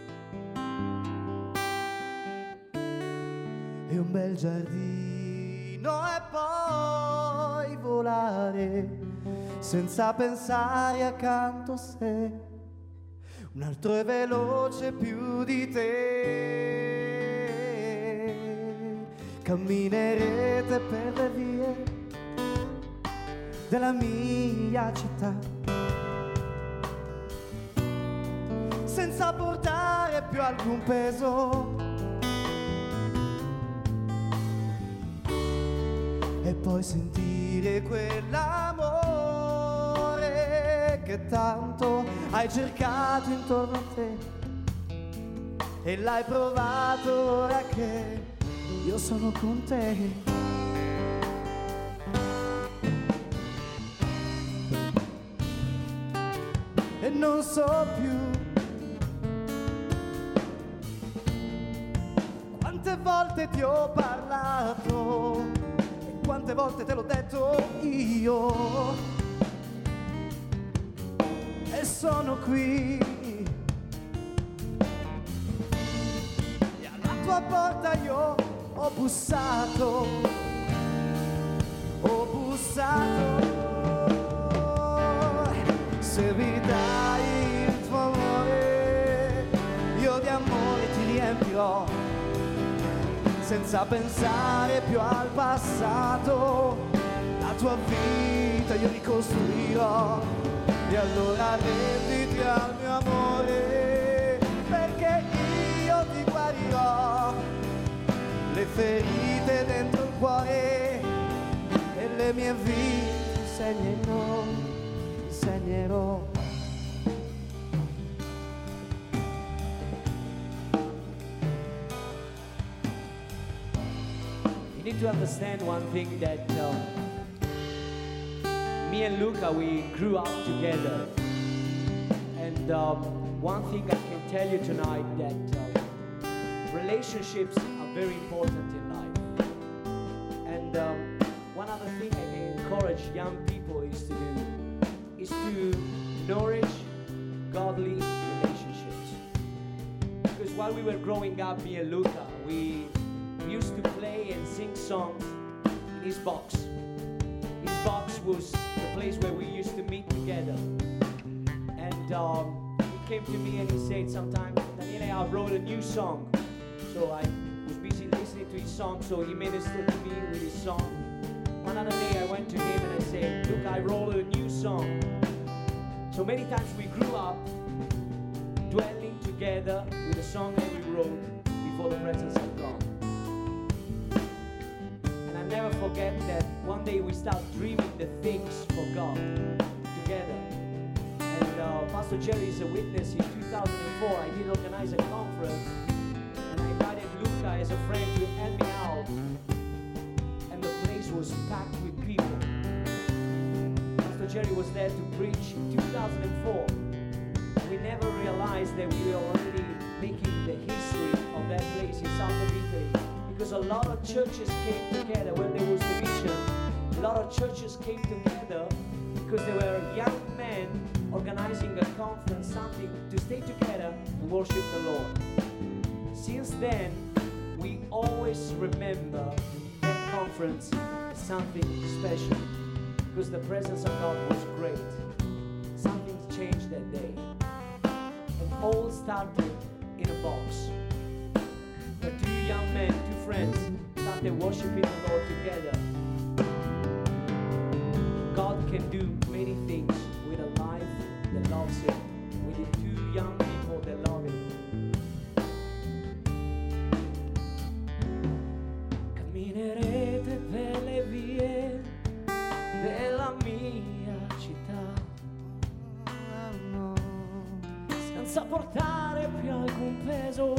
e un bel giardino e poi volare senza pensare accanto a sé un altro è veloce più di te. Camminerete per le vie della mia città senza portare più alcun peso, e poi sentire quell'amore che tanto hai cercato intorno a te e l'hai provato ora che io sono con te. E non so più quante volte ti ho parlato e quante volte te l'ho detto io, e sono qui e alla tua porta io ho bussato, ho bussato. Se mi dai il tuo amore, io di amore ti riempirò, senza pensare più al passato. La tua vita io ricostruirò, e allora renditi al mio amore, perché io ti guarirò le ferite dentro il cuore e le mie vite insegnerò, insegnerò. you need to understand one thing, that um, me and Luca, we grew up together. And um, one thing I can tell you tonight, that um, relationships are very important in life. And um, one other thing I can encourage young people is to do, is to nourish godly relationships. Because while we were growing up, me and Luca, we We used to play and sing songs in his box. His box was the place where we used to meet together. And um, he came to me and he said sometimes, Daniele, I wrote a new song. So I was busy listening to his song, so he ministered to me with his song. One other day I went to him and I said, look, I wrote a new song. So many times we grew up dwelling together with a song that we wrote before the presence of God. Never forget that one day we start dreaming the things for God together. And uh, Pastor Jerry is a witness. In two thousand four, I did organize a conference, and I invited Luca as a friend to help me out. And the place was packed with people. Pastor Jerry was there to preach in two thousand four. realize that we are already making the history of that place in south of Italy, because a lot of churches came together when there was division. A lot of churches came together because there were young men organizing a conference, something to stay together and worship the Lord. Since then, we always remember that conference as something special, because the presence of God was great. Something changed that day. And all started in a box. The two young men, two friends, started worshiping the Lord together. God can do many things with a life that loves Him, with the two young people that love Him. Camminerete per le vie della mia città, senza portare più alcun peso,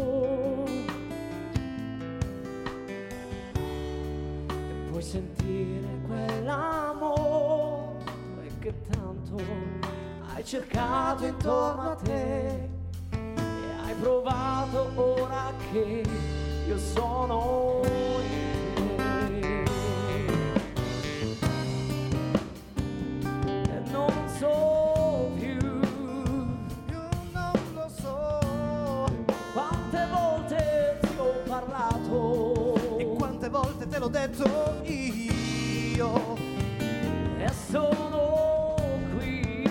e puoi sentire quell'amore che tanto hai cercato intorno a te e hai provato ora che io sono in te. E non so più, Io non lo so. quante volte ti ho parlato E quante volte te l'ho detto io. e sono qui,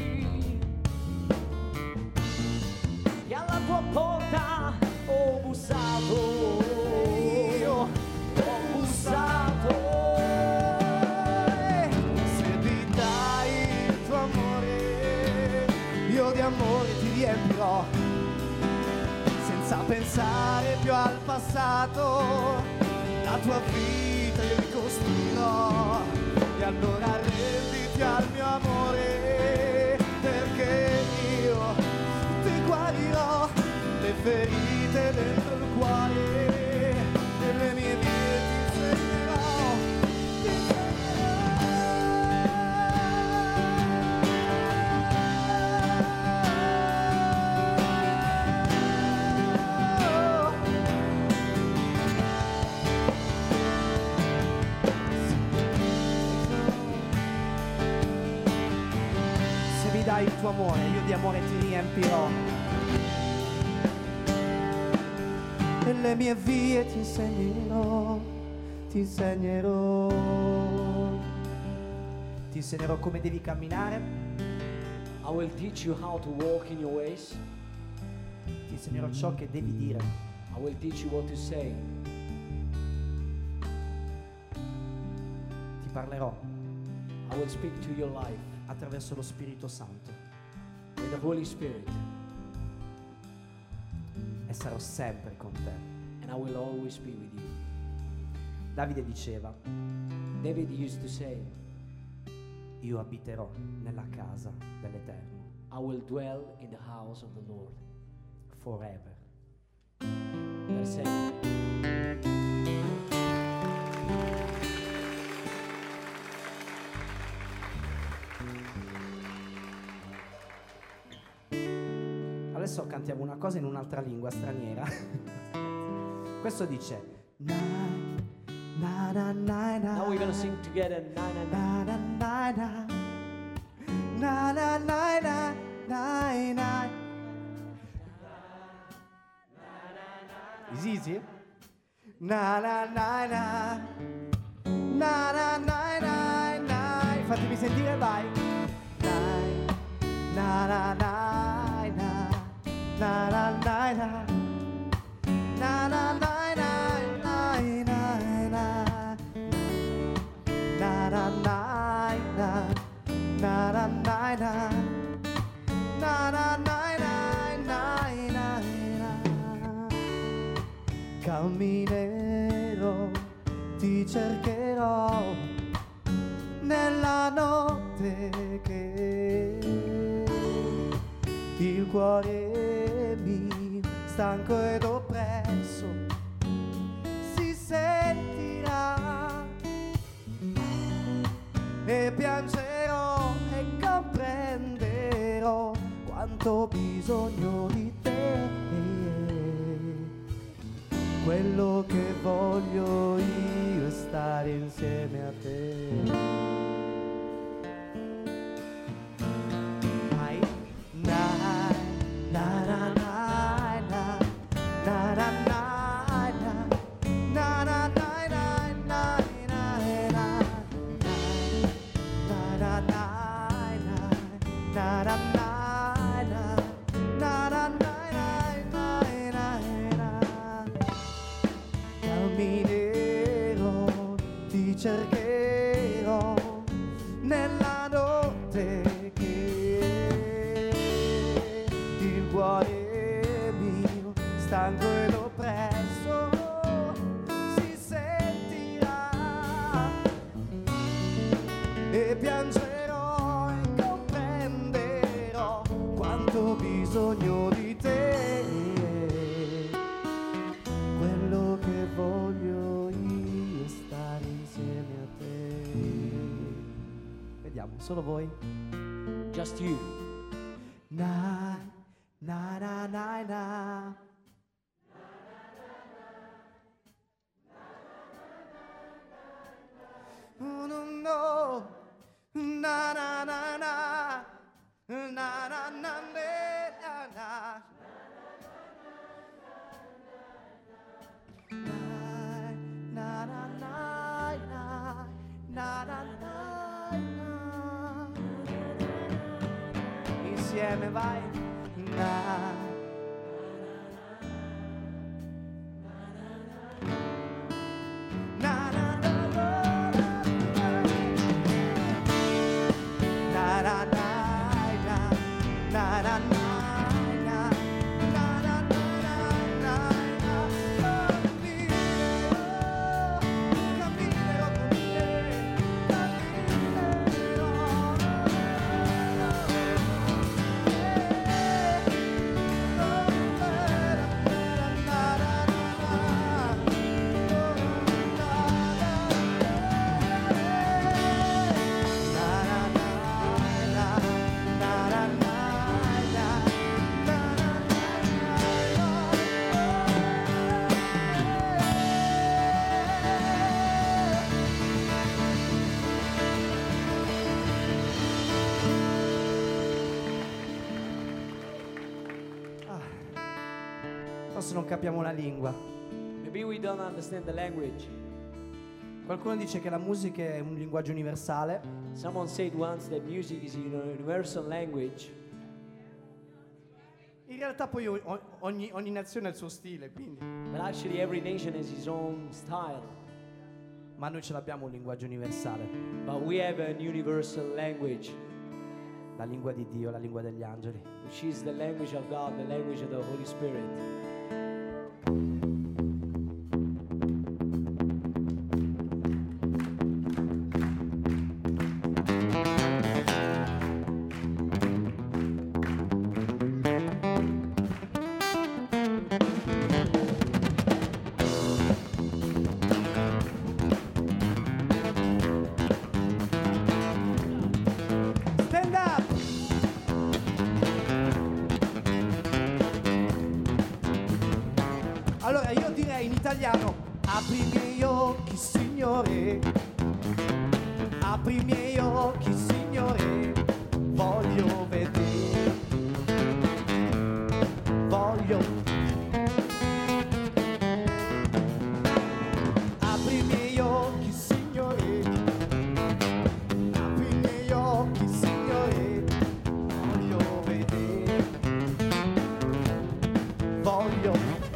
e alla tua porta ho bussato, Io ho bussato. Se mi dai il tuo amore, io di amore ti riempirò, senza pensare più al passato. La tua vita io ricostruirò, e allora renditi al mio amore, perché io ti guarirò le ferite dentro il cuore, e le mie vie ti insegnerò, ti Se mi dai il tuo amore, io di amore ti riempirò, e le mie vie ti insegnerò, ti insegnerò, ti insegnerò come devi camminare, I will teach you how to walk in your ways. ti insegnerò ciò che devi dire, I will teach you what to say. ti parlerò I will speak to your life attraverso lo Spirito Santo, with the Holy Spirit, e sarò sempre con te. and I will always be with you. Davide diceva: David used to say, io abiterò nella casa dell'Eterno I will dwell in the house of the Lord forever. per sempre. Adesso cantiamo una cosa in un'altra lingua straniera. Questo dice na na na na na. Now we're gonna sing together na na na. Na na na na na na na na na na. Is easy? Na na na na na na na na na. Fatemi sentire, vai. Na na na na na na na na na. Na na na na na na na. Na na na na na na na na. Na na na na na na na. Camminerò, ti cercherò nella notte che il cuore mio, stanco ed oppresso, si sentirà, e piangerò e comprenderò quanto ho bisogno di te. quello che voglio io è stare insieme a te. Ai, na, na, na, na, na, na, na, na, na, na, na, na, na, na, na. Camminerò, ti cercherò nella notte che il cuore mio stanco ed oppresso si sentirà e piangerò e comprenderò quanto ho bisogno di te. Quello che voglio io è stare insieme a te. Vediamo, solo voi. Just you. Na na na na na. Oh, no, no. Na na na na. Na na na na na. Na na na na na na na. Insieme vai. Na. Na na na na na na na na na. Forse non capiamo la lingua. Maybe we don't understand the language. Qualcuno dice che la musica è un linguaggio universale. Someone said once that music is a universal language. In realtà poi o- ogni, ogni nazione ha il suo stile, quindi. But actually every nation has its own style. Ma noi ce l'abbiamo un linguaggio universale. But we have an universal language, La lingua di Dio, la lingua degli angeli. which is the language of God, the language of the Holy Spirit. Stand up! Allora io direi in italiano: apri i miei occhi, Signore. Apri i miei occhi, Signore. Voglio vedere. Voglio. Apri i miei occhi, Signore. Apri i miei occhi, Signore. Voglio vedere. Voglio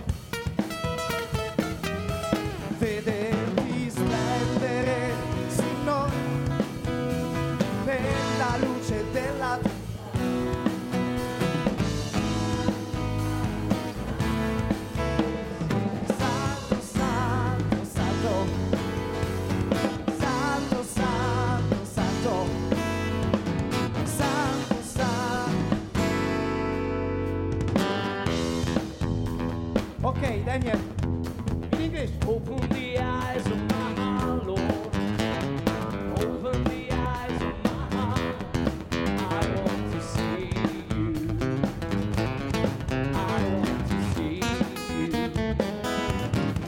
vederti splendere su noi nella luce della tua. Santo, santo, santo. Santo, santo, santo. Santo, santo. Ok, Daniel. In English. Open the eyes of my heart, Lord. Open the eyes of my heart. I want to see you. I want to see you.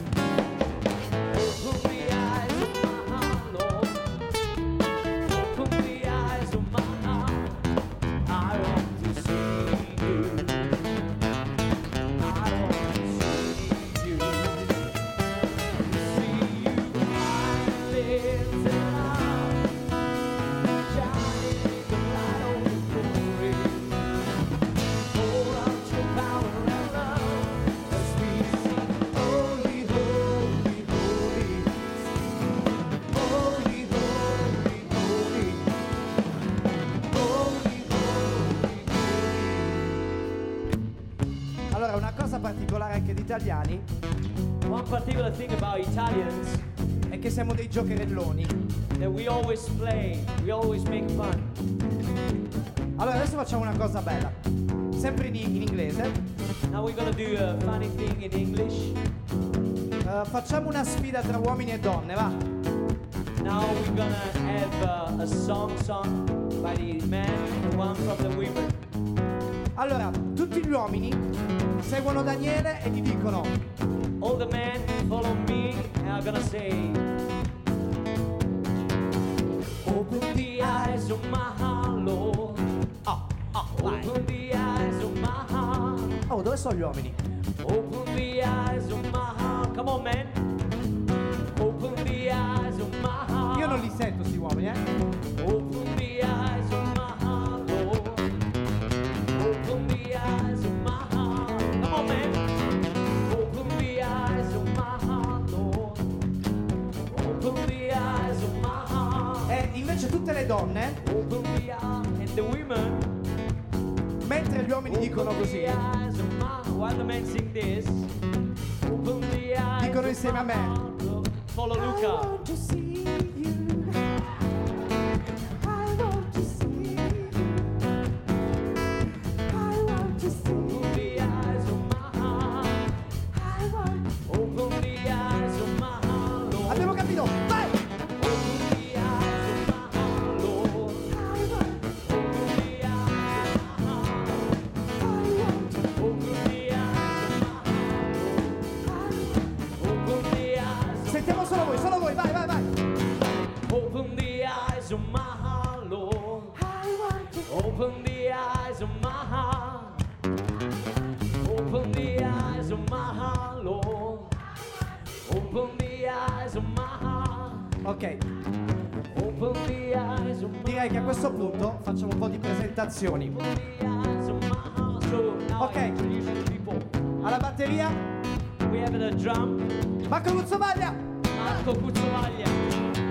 gli italiani One particular thing about Italians è che siamo dei giocherelloni. that we always play, we always make fun. Allora adesso facciamo una cosa bella, sempre in, in inglese. Now we're gonna do a funny thing in English. Uh, facciamo una sfida tra uomini e donne, va? Now we're gonna have uh, a song sung by the men and one from the women. Allora, tutti gli uomini seguono Daniele e gli dicono: All the men follow me and are gonna say, open the eyes of my heart, Lord. oh, oh, vai. Open the eyes of my heart. Oh, dove sono gli uomini? Open the eyes of my heart. Come on, man. Open the eyes of my heart. Io non li sento sti uomini, eh? Open the eyes of my heart, Lord. Open the eyes of my heart. Come on, man. Open the eyes of my heart, Lord. Open the eyes of my heart. E invece tutte le donne, Open the eyes and the women. mentre gli uomini dicono Open così, the eyes of my while the men sing this. Open the eyes dicono of insieme a my me: heart, Lord. Follow I Luca. want to see you. I want to see you. I want to see you. Open the eyes of my heart. I want. Open the eyes of my heart, Lord. Abbiamo capito, vai! Open the eyes of my heart, Lord. I want. Open the eyes of my heart. I want. Open the eyes of my heart. Open the eyes. Sentiamo solo voi, solo voi, vai, vai, vai! Open the eyes of my heart, Lord. I want to. Open the eyes of my heart. Open the eyes of my heart, Lord. Open the eyes of my heart. Ok, Open the eyes of my direi che a questo punto facciamo un po' di presentazioni. Open the eyes of my heart. So now Ok. I introduce the people. Alla batteria, We have the drum, Marco Luzzovaglia! Marco Cuzzovaglia.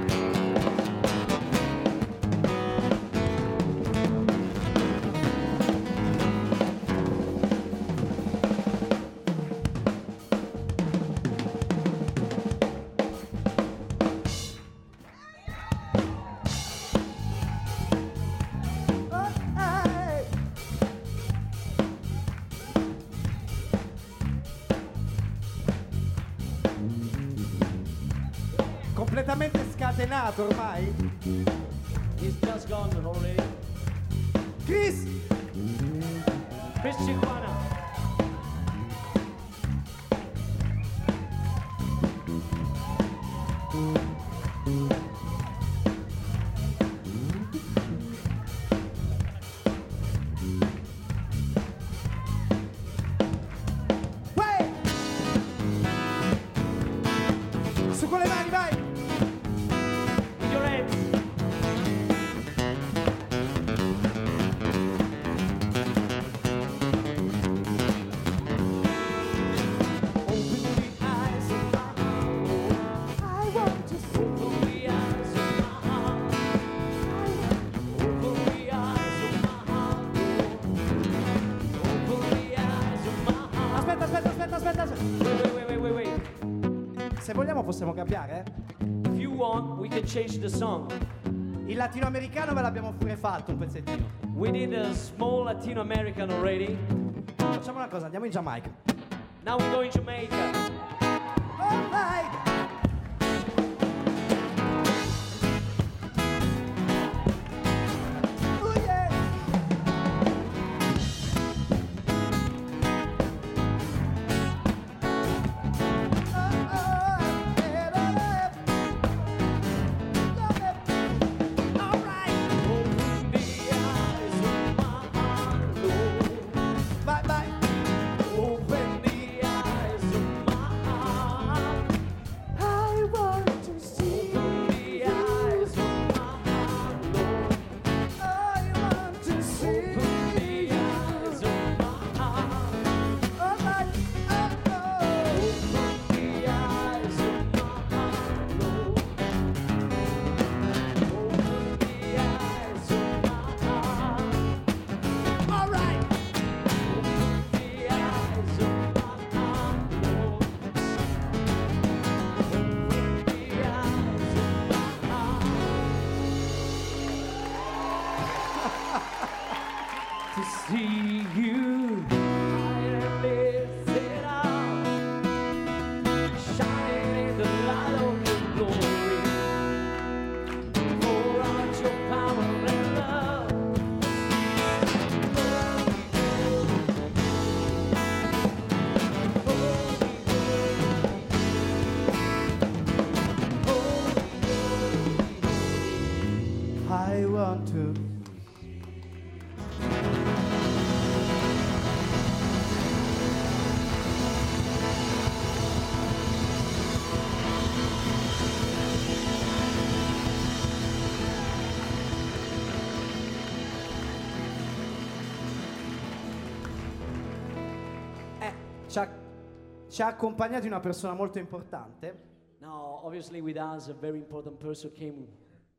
Oh, eh. Completamente scatenato ormai. He's just gone already. Chris! Chris Cinquana. Vai! Su con le mani, vai! With your hands. Open the eyes of my heart, Lord. I want to see. Open the eyes of my heart. Open the eyes of my heart, Lord. Open the eyes of my heart. Aspetta, aspetta, aspetta, aspetta, aspetta. Wait, wait, wait, wait, wait, wait. Se vogliamo possiamo cambiare, eh? If you want, we can change the song. Il latinoamericano ve l'abbiamo pure fatto un pezzettino. We did a small Latino American already. Facciamo una cosa, andiamo in Giamaica. Now we go in Jamaica. Oh, vai! Oh, yeah! Oh, oh, yeah, yeah, yeah. All right. Open the eyes of my heart, Lord. Vai, vai. Open the eyes of my heart. ci ha accompagnati una persona molto importante. Now, obviously, with us, a very important person came.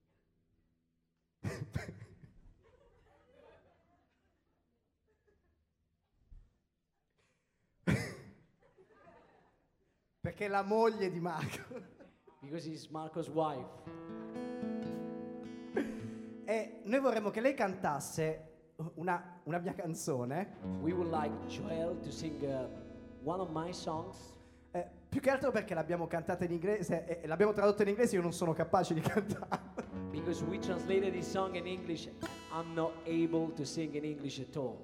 Perché è la moglie di Marco. Because he's Marco's wife. E noi vorremmo che lei cantasse una, una mia canzone. We would like Joel to sing uh, one of my songs. Eh, più che altro perché l'abbiamo cantata in inglese e l'abbiamo tradotta in inglese, io non sono capace di cantarla. Because we translated this song in English, I'm not able to sing in English at all.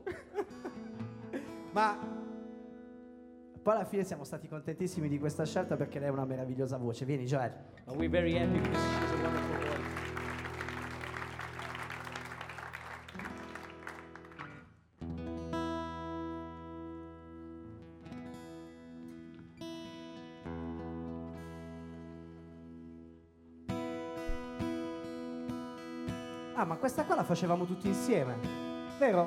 Ma poi alla fine siamo stati contentissimi di questa scelta perché lei ha una meravigliosa voce. Vieni, Joel. But we're very happy because she's a wonderful voice. Ah, ma questa qua la facevamo tutti insieme, vero?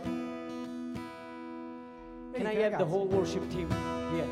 Can Vedi I che have the ragazzi- whole worship team here?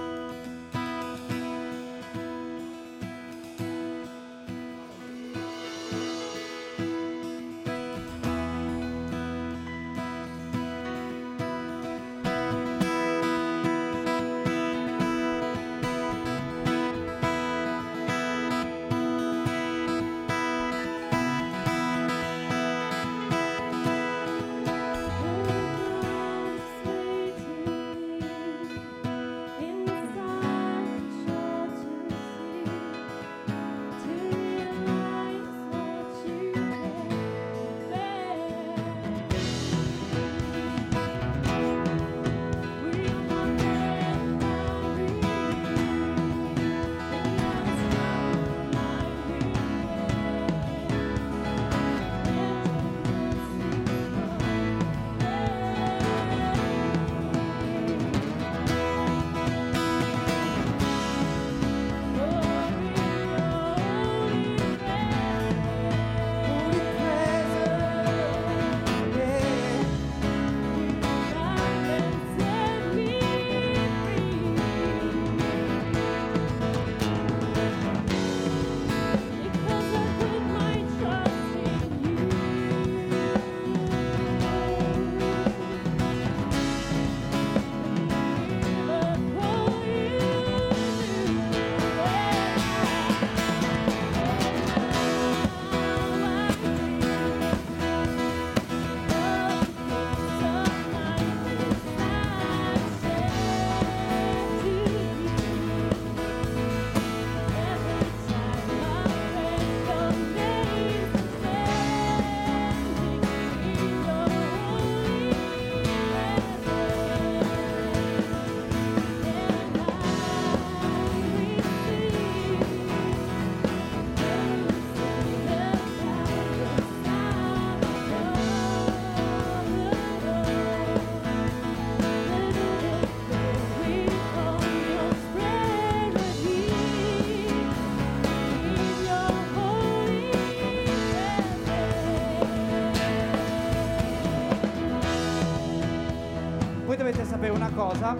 Voi dovete sapere una cosa,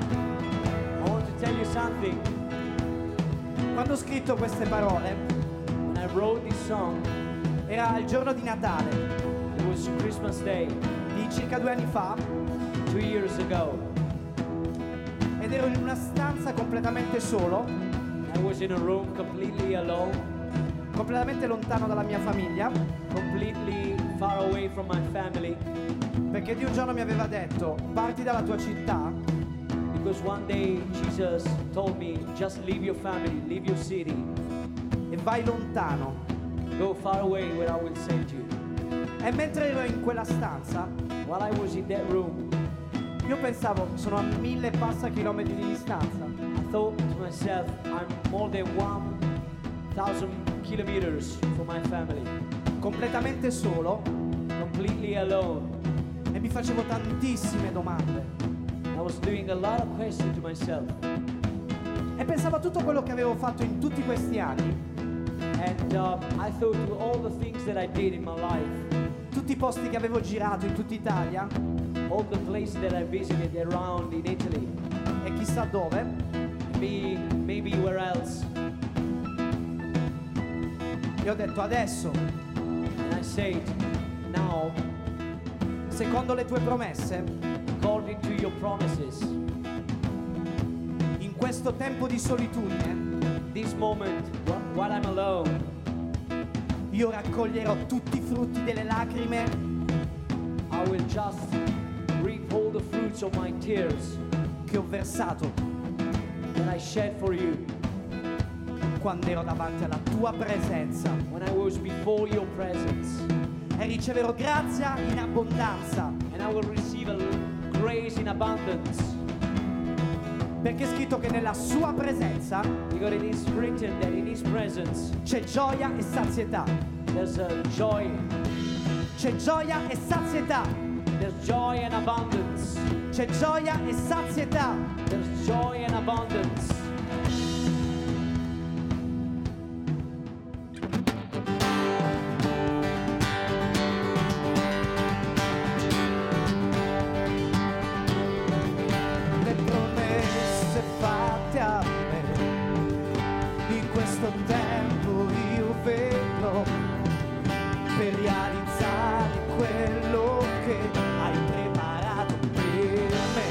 I want to tell you something. quando ho scritto queste parole When I wrote this song, era il giorno di Natale it was Christmas Day, di circa due anni fa two years ago. ed ero in una stanza completamente solo, I was in a room completely alone, completamente lontano dalla mia famiglia, completely far away from my family, perché Dio un giorno mi aveva detto parti dalla tua città because one day Jesus told me, just leave your family, leave your city, e vai lontano. go far away where I will send you. E mentre ero in quella stanza While I was in that room, io pensavo sono a mille e passa chilometri di distanza, I thought to myself, I'm more than one thousand kilometers from my family, completamente solo, completely alone. e mi facevo tantissime domande I was doing a lot of questions to myself, e pensavo a tutto quello che avevo fatto in tutti questi anni, and uh, I thought to all the things that I did in my life, tutti i posti che avevo girato in tutta Italia all the places that I visited around in Italy, e chissà dove, be maybe where else. E ho detto adesso, And I said, now, secondo le tue promesse, according to your promises, in questo tempo di solitudine, this moment, wh- while I'm alone, io raccoglierò tutti i frutti delle lacrime I will just reap all the fruits of my tears che ho versato that I shed for you quando ero davanti alla tua presenza, when I was before your presence. e riceverò grazia in abbondanza, And I will receive a grace in abundance. perché è scritto che nella sua presenza Because it is written that in His presence c'è gioia e sazietà, there's a joy, c'è gioia e sazietà, there's joy and abundance, c'è gioia e sazietà. there's joy and abundance. Le promesse fatte a me, in questo tempo io vedrò, per realizzare quello che hai preparato per me.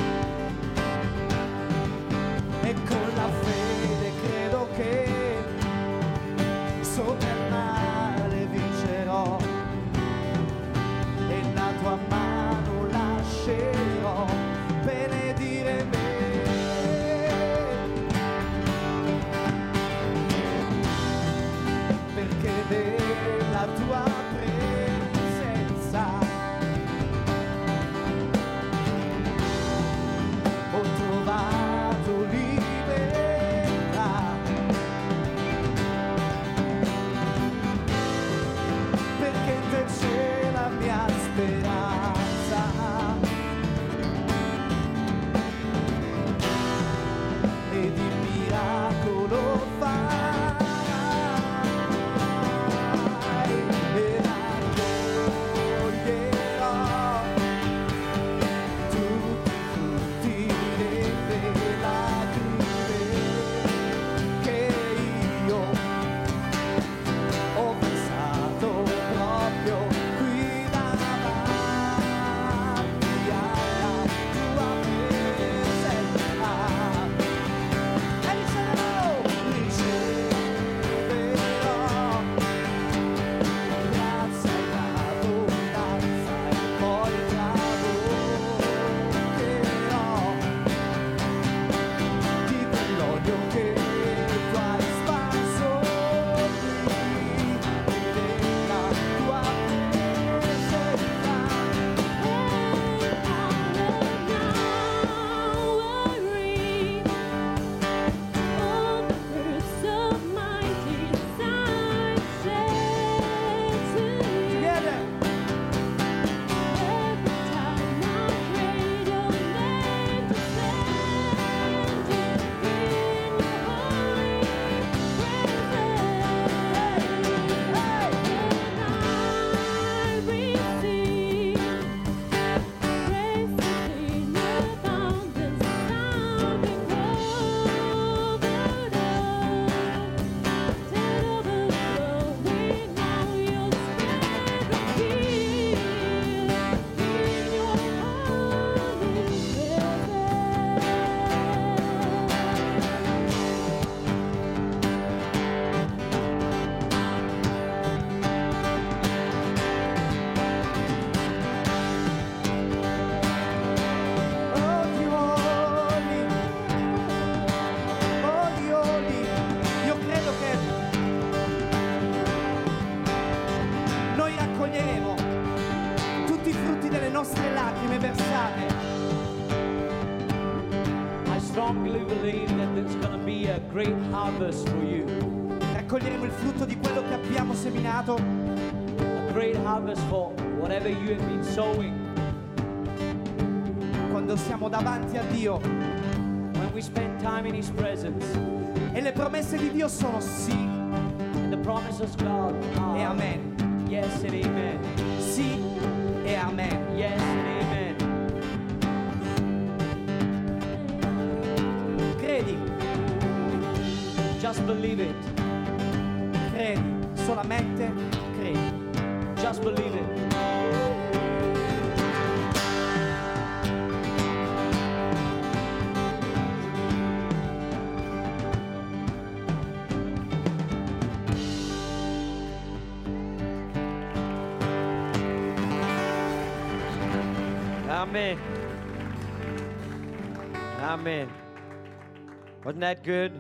E con la fede credo che sopra il mare vincerò, e la tua mano lascerò benedire me. Perché nella tua presenza ho trovato libertà, perché in te c'è la mia speranza, ed il miracolo fai, e raccoglierò tutti i frutti delle lacrime che io ho versato proprio qui davanti alla tua presenza. E riceverò, riceverò grazia e abbondanza, e poi tramonterò di quell'olio che tu hai sparso qui, della tua presenza. Viene! Oli, oli, oli, oli. Io credo che noi raccoglieremo tutti i frutti delle nostre lacrime versate, I strongly believe that there's going to be a great harvest for you. raccoglieremo il frutto di quello che abbiamo seminato A great harvest for whatever you have been sowing. quando siamo davanti a Dio, When we spend time in His presence. e le promesse di Dio sono sì And the promises of God are e amen, yes and amen. sì e amen. Yes and amen. Credi Just believe it. Credi, solamente credi. Just believe it. Amen. Amen. Wasn't that good?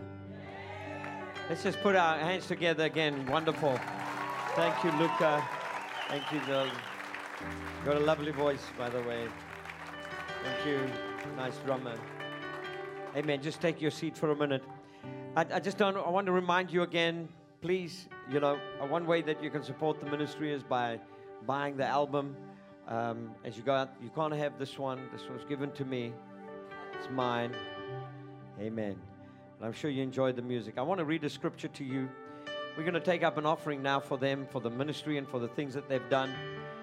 Let's just put our hands together again. Wonderful. Thank you, Luca. Thank you, Joel. Got a lovely voice, by the way. Thank you. Nice drummer. Amen. Just take your seat for a minute. I, I just don't, I want to remind you again, please, you know, uh, one way that you can support the ministry is by buying the album. Um, as you go out, you can't have this one. This was given to me. It's mine. Amen. And I'm sure you enjoyed the music. I want to read a scripture to you. We're going to take up an offering now for them, for the ministry, and for the things that they've done.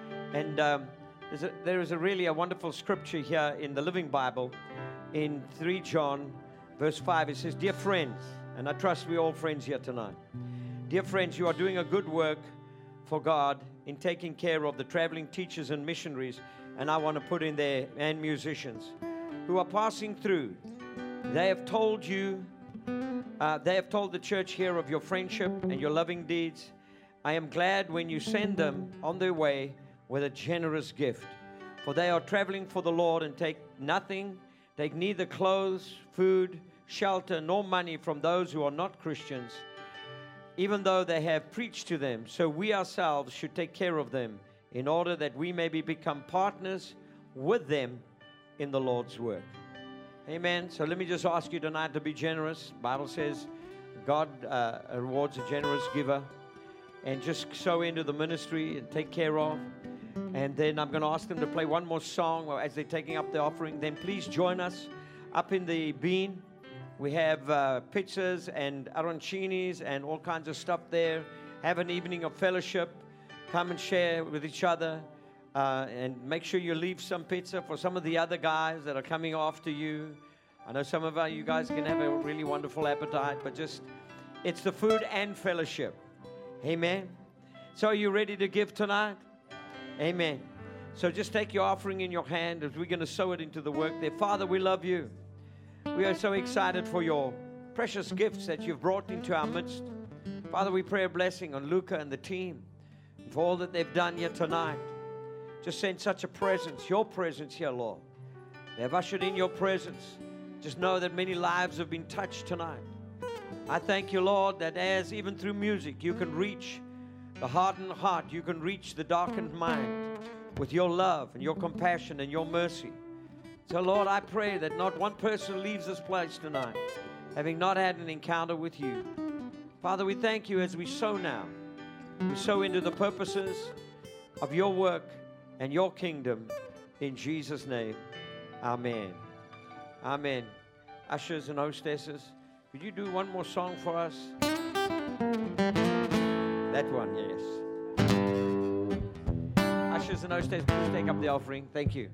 And um, there's a, there is a really a wonderful scripture here in the Living Bible, in Third John, verse five. It says, "Dear friends," and I trust we're all friends here tonight. "Dear friends, you are doing a good work for God in taking care of the traveling teachers and missionaries," and I want to put in there, and musicians, "who are passing through. They have told you, uh, they have told the church here of your friendship and your loving deeds. I am glad when you send them on their way with a generous gift. For they are traveling for the Lord and take nothing, take neither clothes, food, shelter, nor money from those who are not Christians, even though they have preached to them. So we ourselves should take care of them in order that we may be become partners with them in the Lord's work." Amen. So let me just ask you tonight to be generous. The Bible says God uh, rewards a generous giver. And just sow into the ministry and take care of. And then I'm going to ask them to play one more song as they're taking up the offering. Then please join us up in the bean. We have uh, pizzas and arancinis and all kinds of stuff there. Have an evening of fellowship. Come and share with each other. Uh, and make sure you leave some pizza for some of the other guys that are coming after you. I know some of you guys can have a really wonderful appetite, but just, it's the food and fellowship. Amen. So are you ready to give tonight? Amen. So just take your offering in your hand as we're going to sow it into the work there. Father, we love you. We are so excited for your precious gifts that you've brought into our midst. Father, we pray a blessing on Luca and the team and for all that they've done here tonight. Just send such a presence, your presence here, Lord. They have ushered in your presence. Just know that many lives have been touched tonight. I thank you, Lord, that as even through music, you can reach the hardened heart. You can reach the darkened mind with your love and your compassion and your mercy. So, Lord, I pray that not one person leaves this place tonight having not had an encounter with you. Father, we thank you as we sow now. We sow into the purposes of your work and your kingdom in Jesus' name. Amen. Amen. Ushers and hostesses, could you do one more song for us? That one, yes. Ushers and hostesses, please take up the offering. Thank you.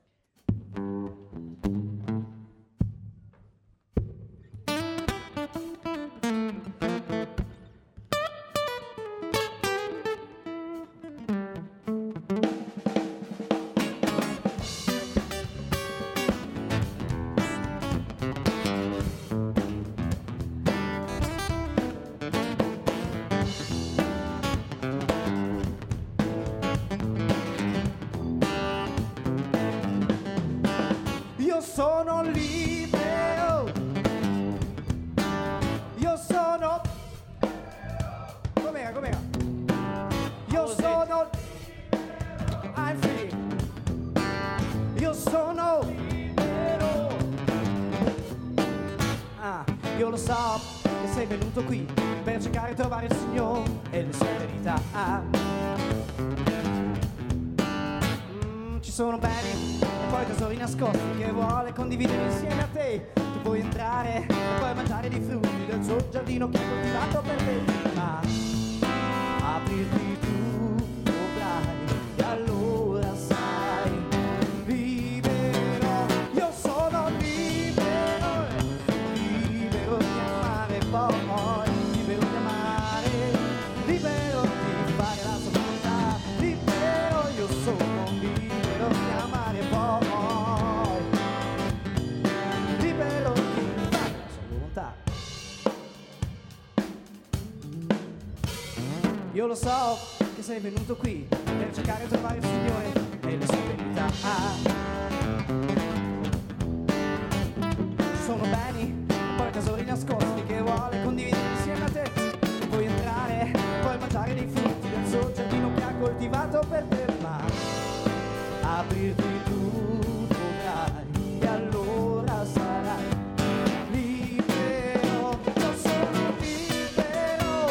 Io sono libero, io sono, com'era, com'era? Io sono, I'm free, io sono libero. Ah, io lo so che sei venuto qui per cercare di trovare il Signore e le sue verità. Mm, ci sono beni e poi tesori nascosti che vuole condividere insieme a te. Tu puoi entrare e puoi mangiare dei frutti del suo giardino che ha coltivato per te. Ma aprirti tu dovrai e allora sai, libero, io sono libero, libero di amare poi. Io lo so che sei venuto qui per cercare di trovare il Signore e le sue verità. Ci sono beni, poi tesori nascosti che vuole condividere insieme a te. Puoi entrare, puoi mangiare dei frutti del suo giardino che ha coltivato per te, ma aprirti tu dovrai e allora sarai libero. Io sono libero,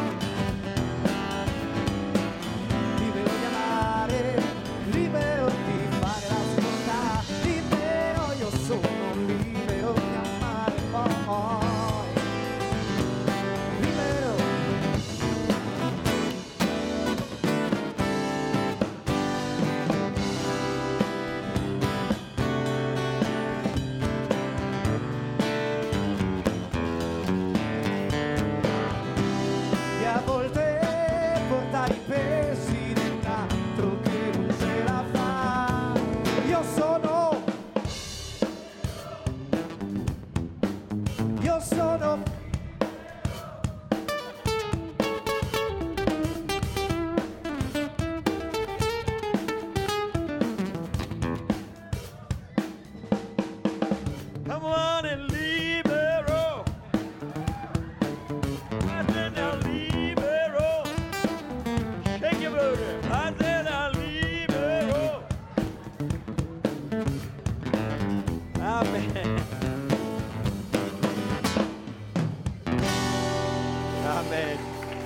libero di amare, libero di fare la spontanea, libero, io sono libero di amare poi, libero. E a volte portare i pesi di un altro che non ce la fa. Io sono, io sono. Come on and libero. I said now libero. Shake your booty. I said now libero. Amen. Amen.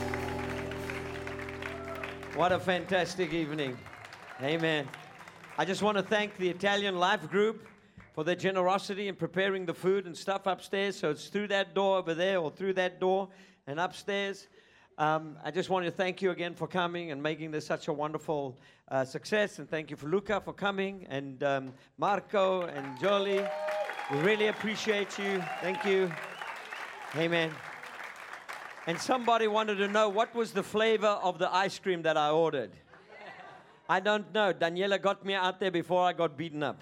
What a fantastic evening. Amen. I just want to thank the Italian Life Group for their generosity in preparing the food and stuff upstairs. So it's through that door over there or through that door and upstairs. Um, I just want to thank you again for coming and making this such a wonderful uh, success. And thank you for Luca for coming and um, Marco and Jolie. We really appreciate you. Thank you. Amen. And somebody wanted to know what was the flavor of the ice cream that I ordered. I don't know. Daniela got me out there before I got beaten up.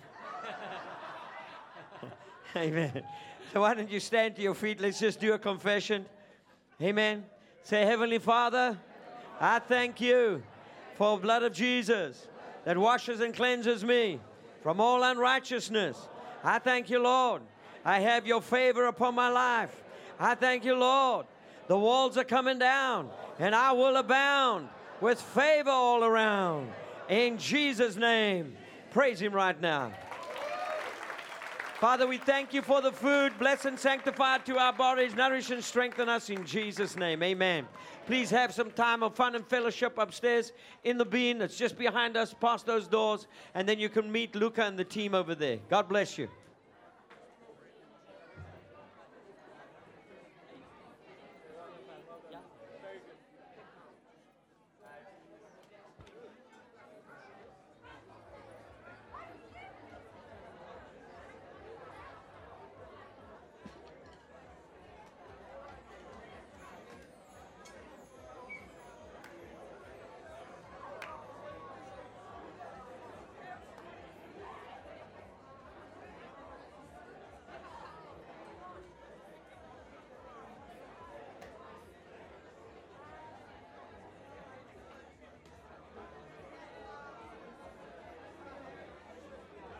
Amen. So why don't you stand to your feet? Let's just do a confession. Amen. Say, Heavenly Father, I thank you for the blood of Jesus that washes and cleanses me from all unrighteousness. I thank you, Lord. I have your favor upon my life. I thank you, Lord. The walls are coming down, and I will abound with favor all around. In Jesus' name, praise Him right now. Father, we thank you for the food. Bless and sanctify it to our bodies. Nourish and strengthen us in Jesus' name. Amen. Please have some time of fun and fellowship upstairs in the bean that's just behind us, past those doors, and then you can meet Luca and the team over there. God bless you.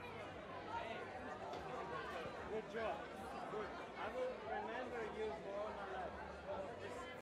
Good job. Good. I will remember you for all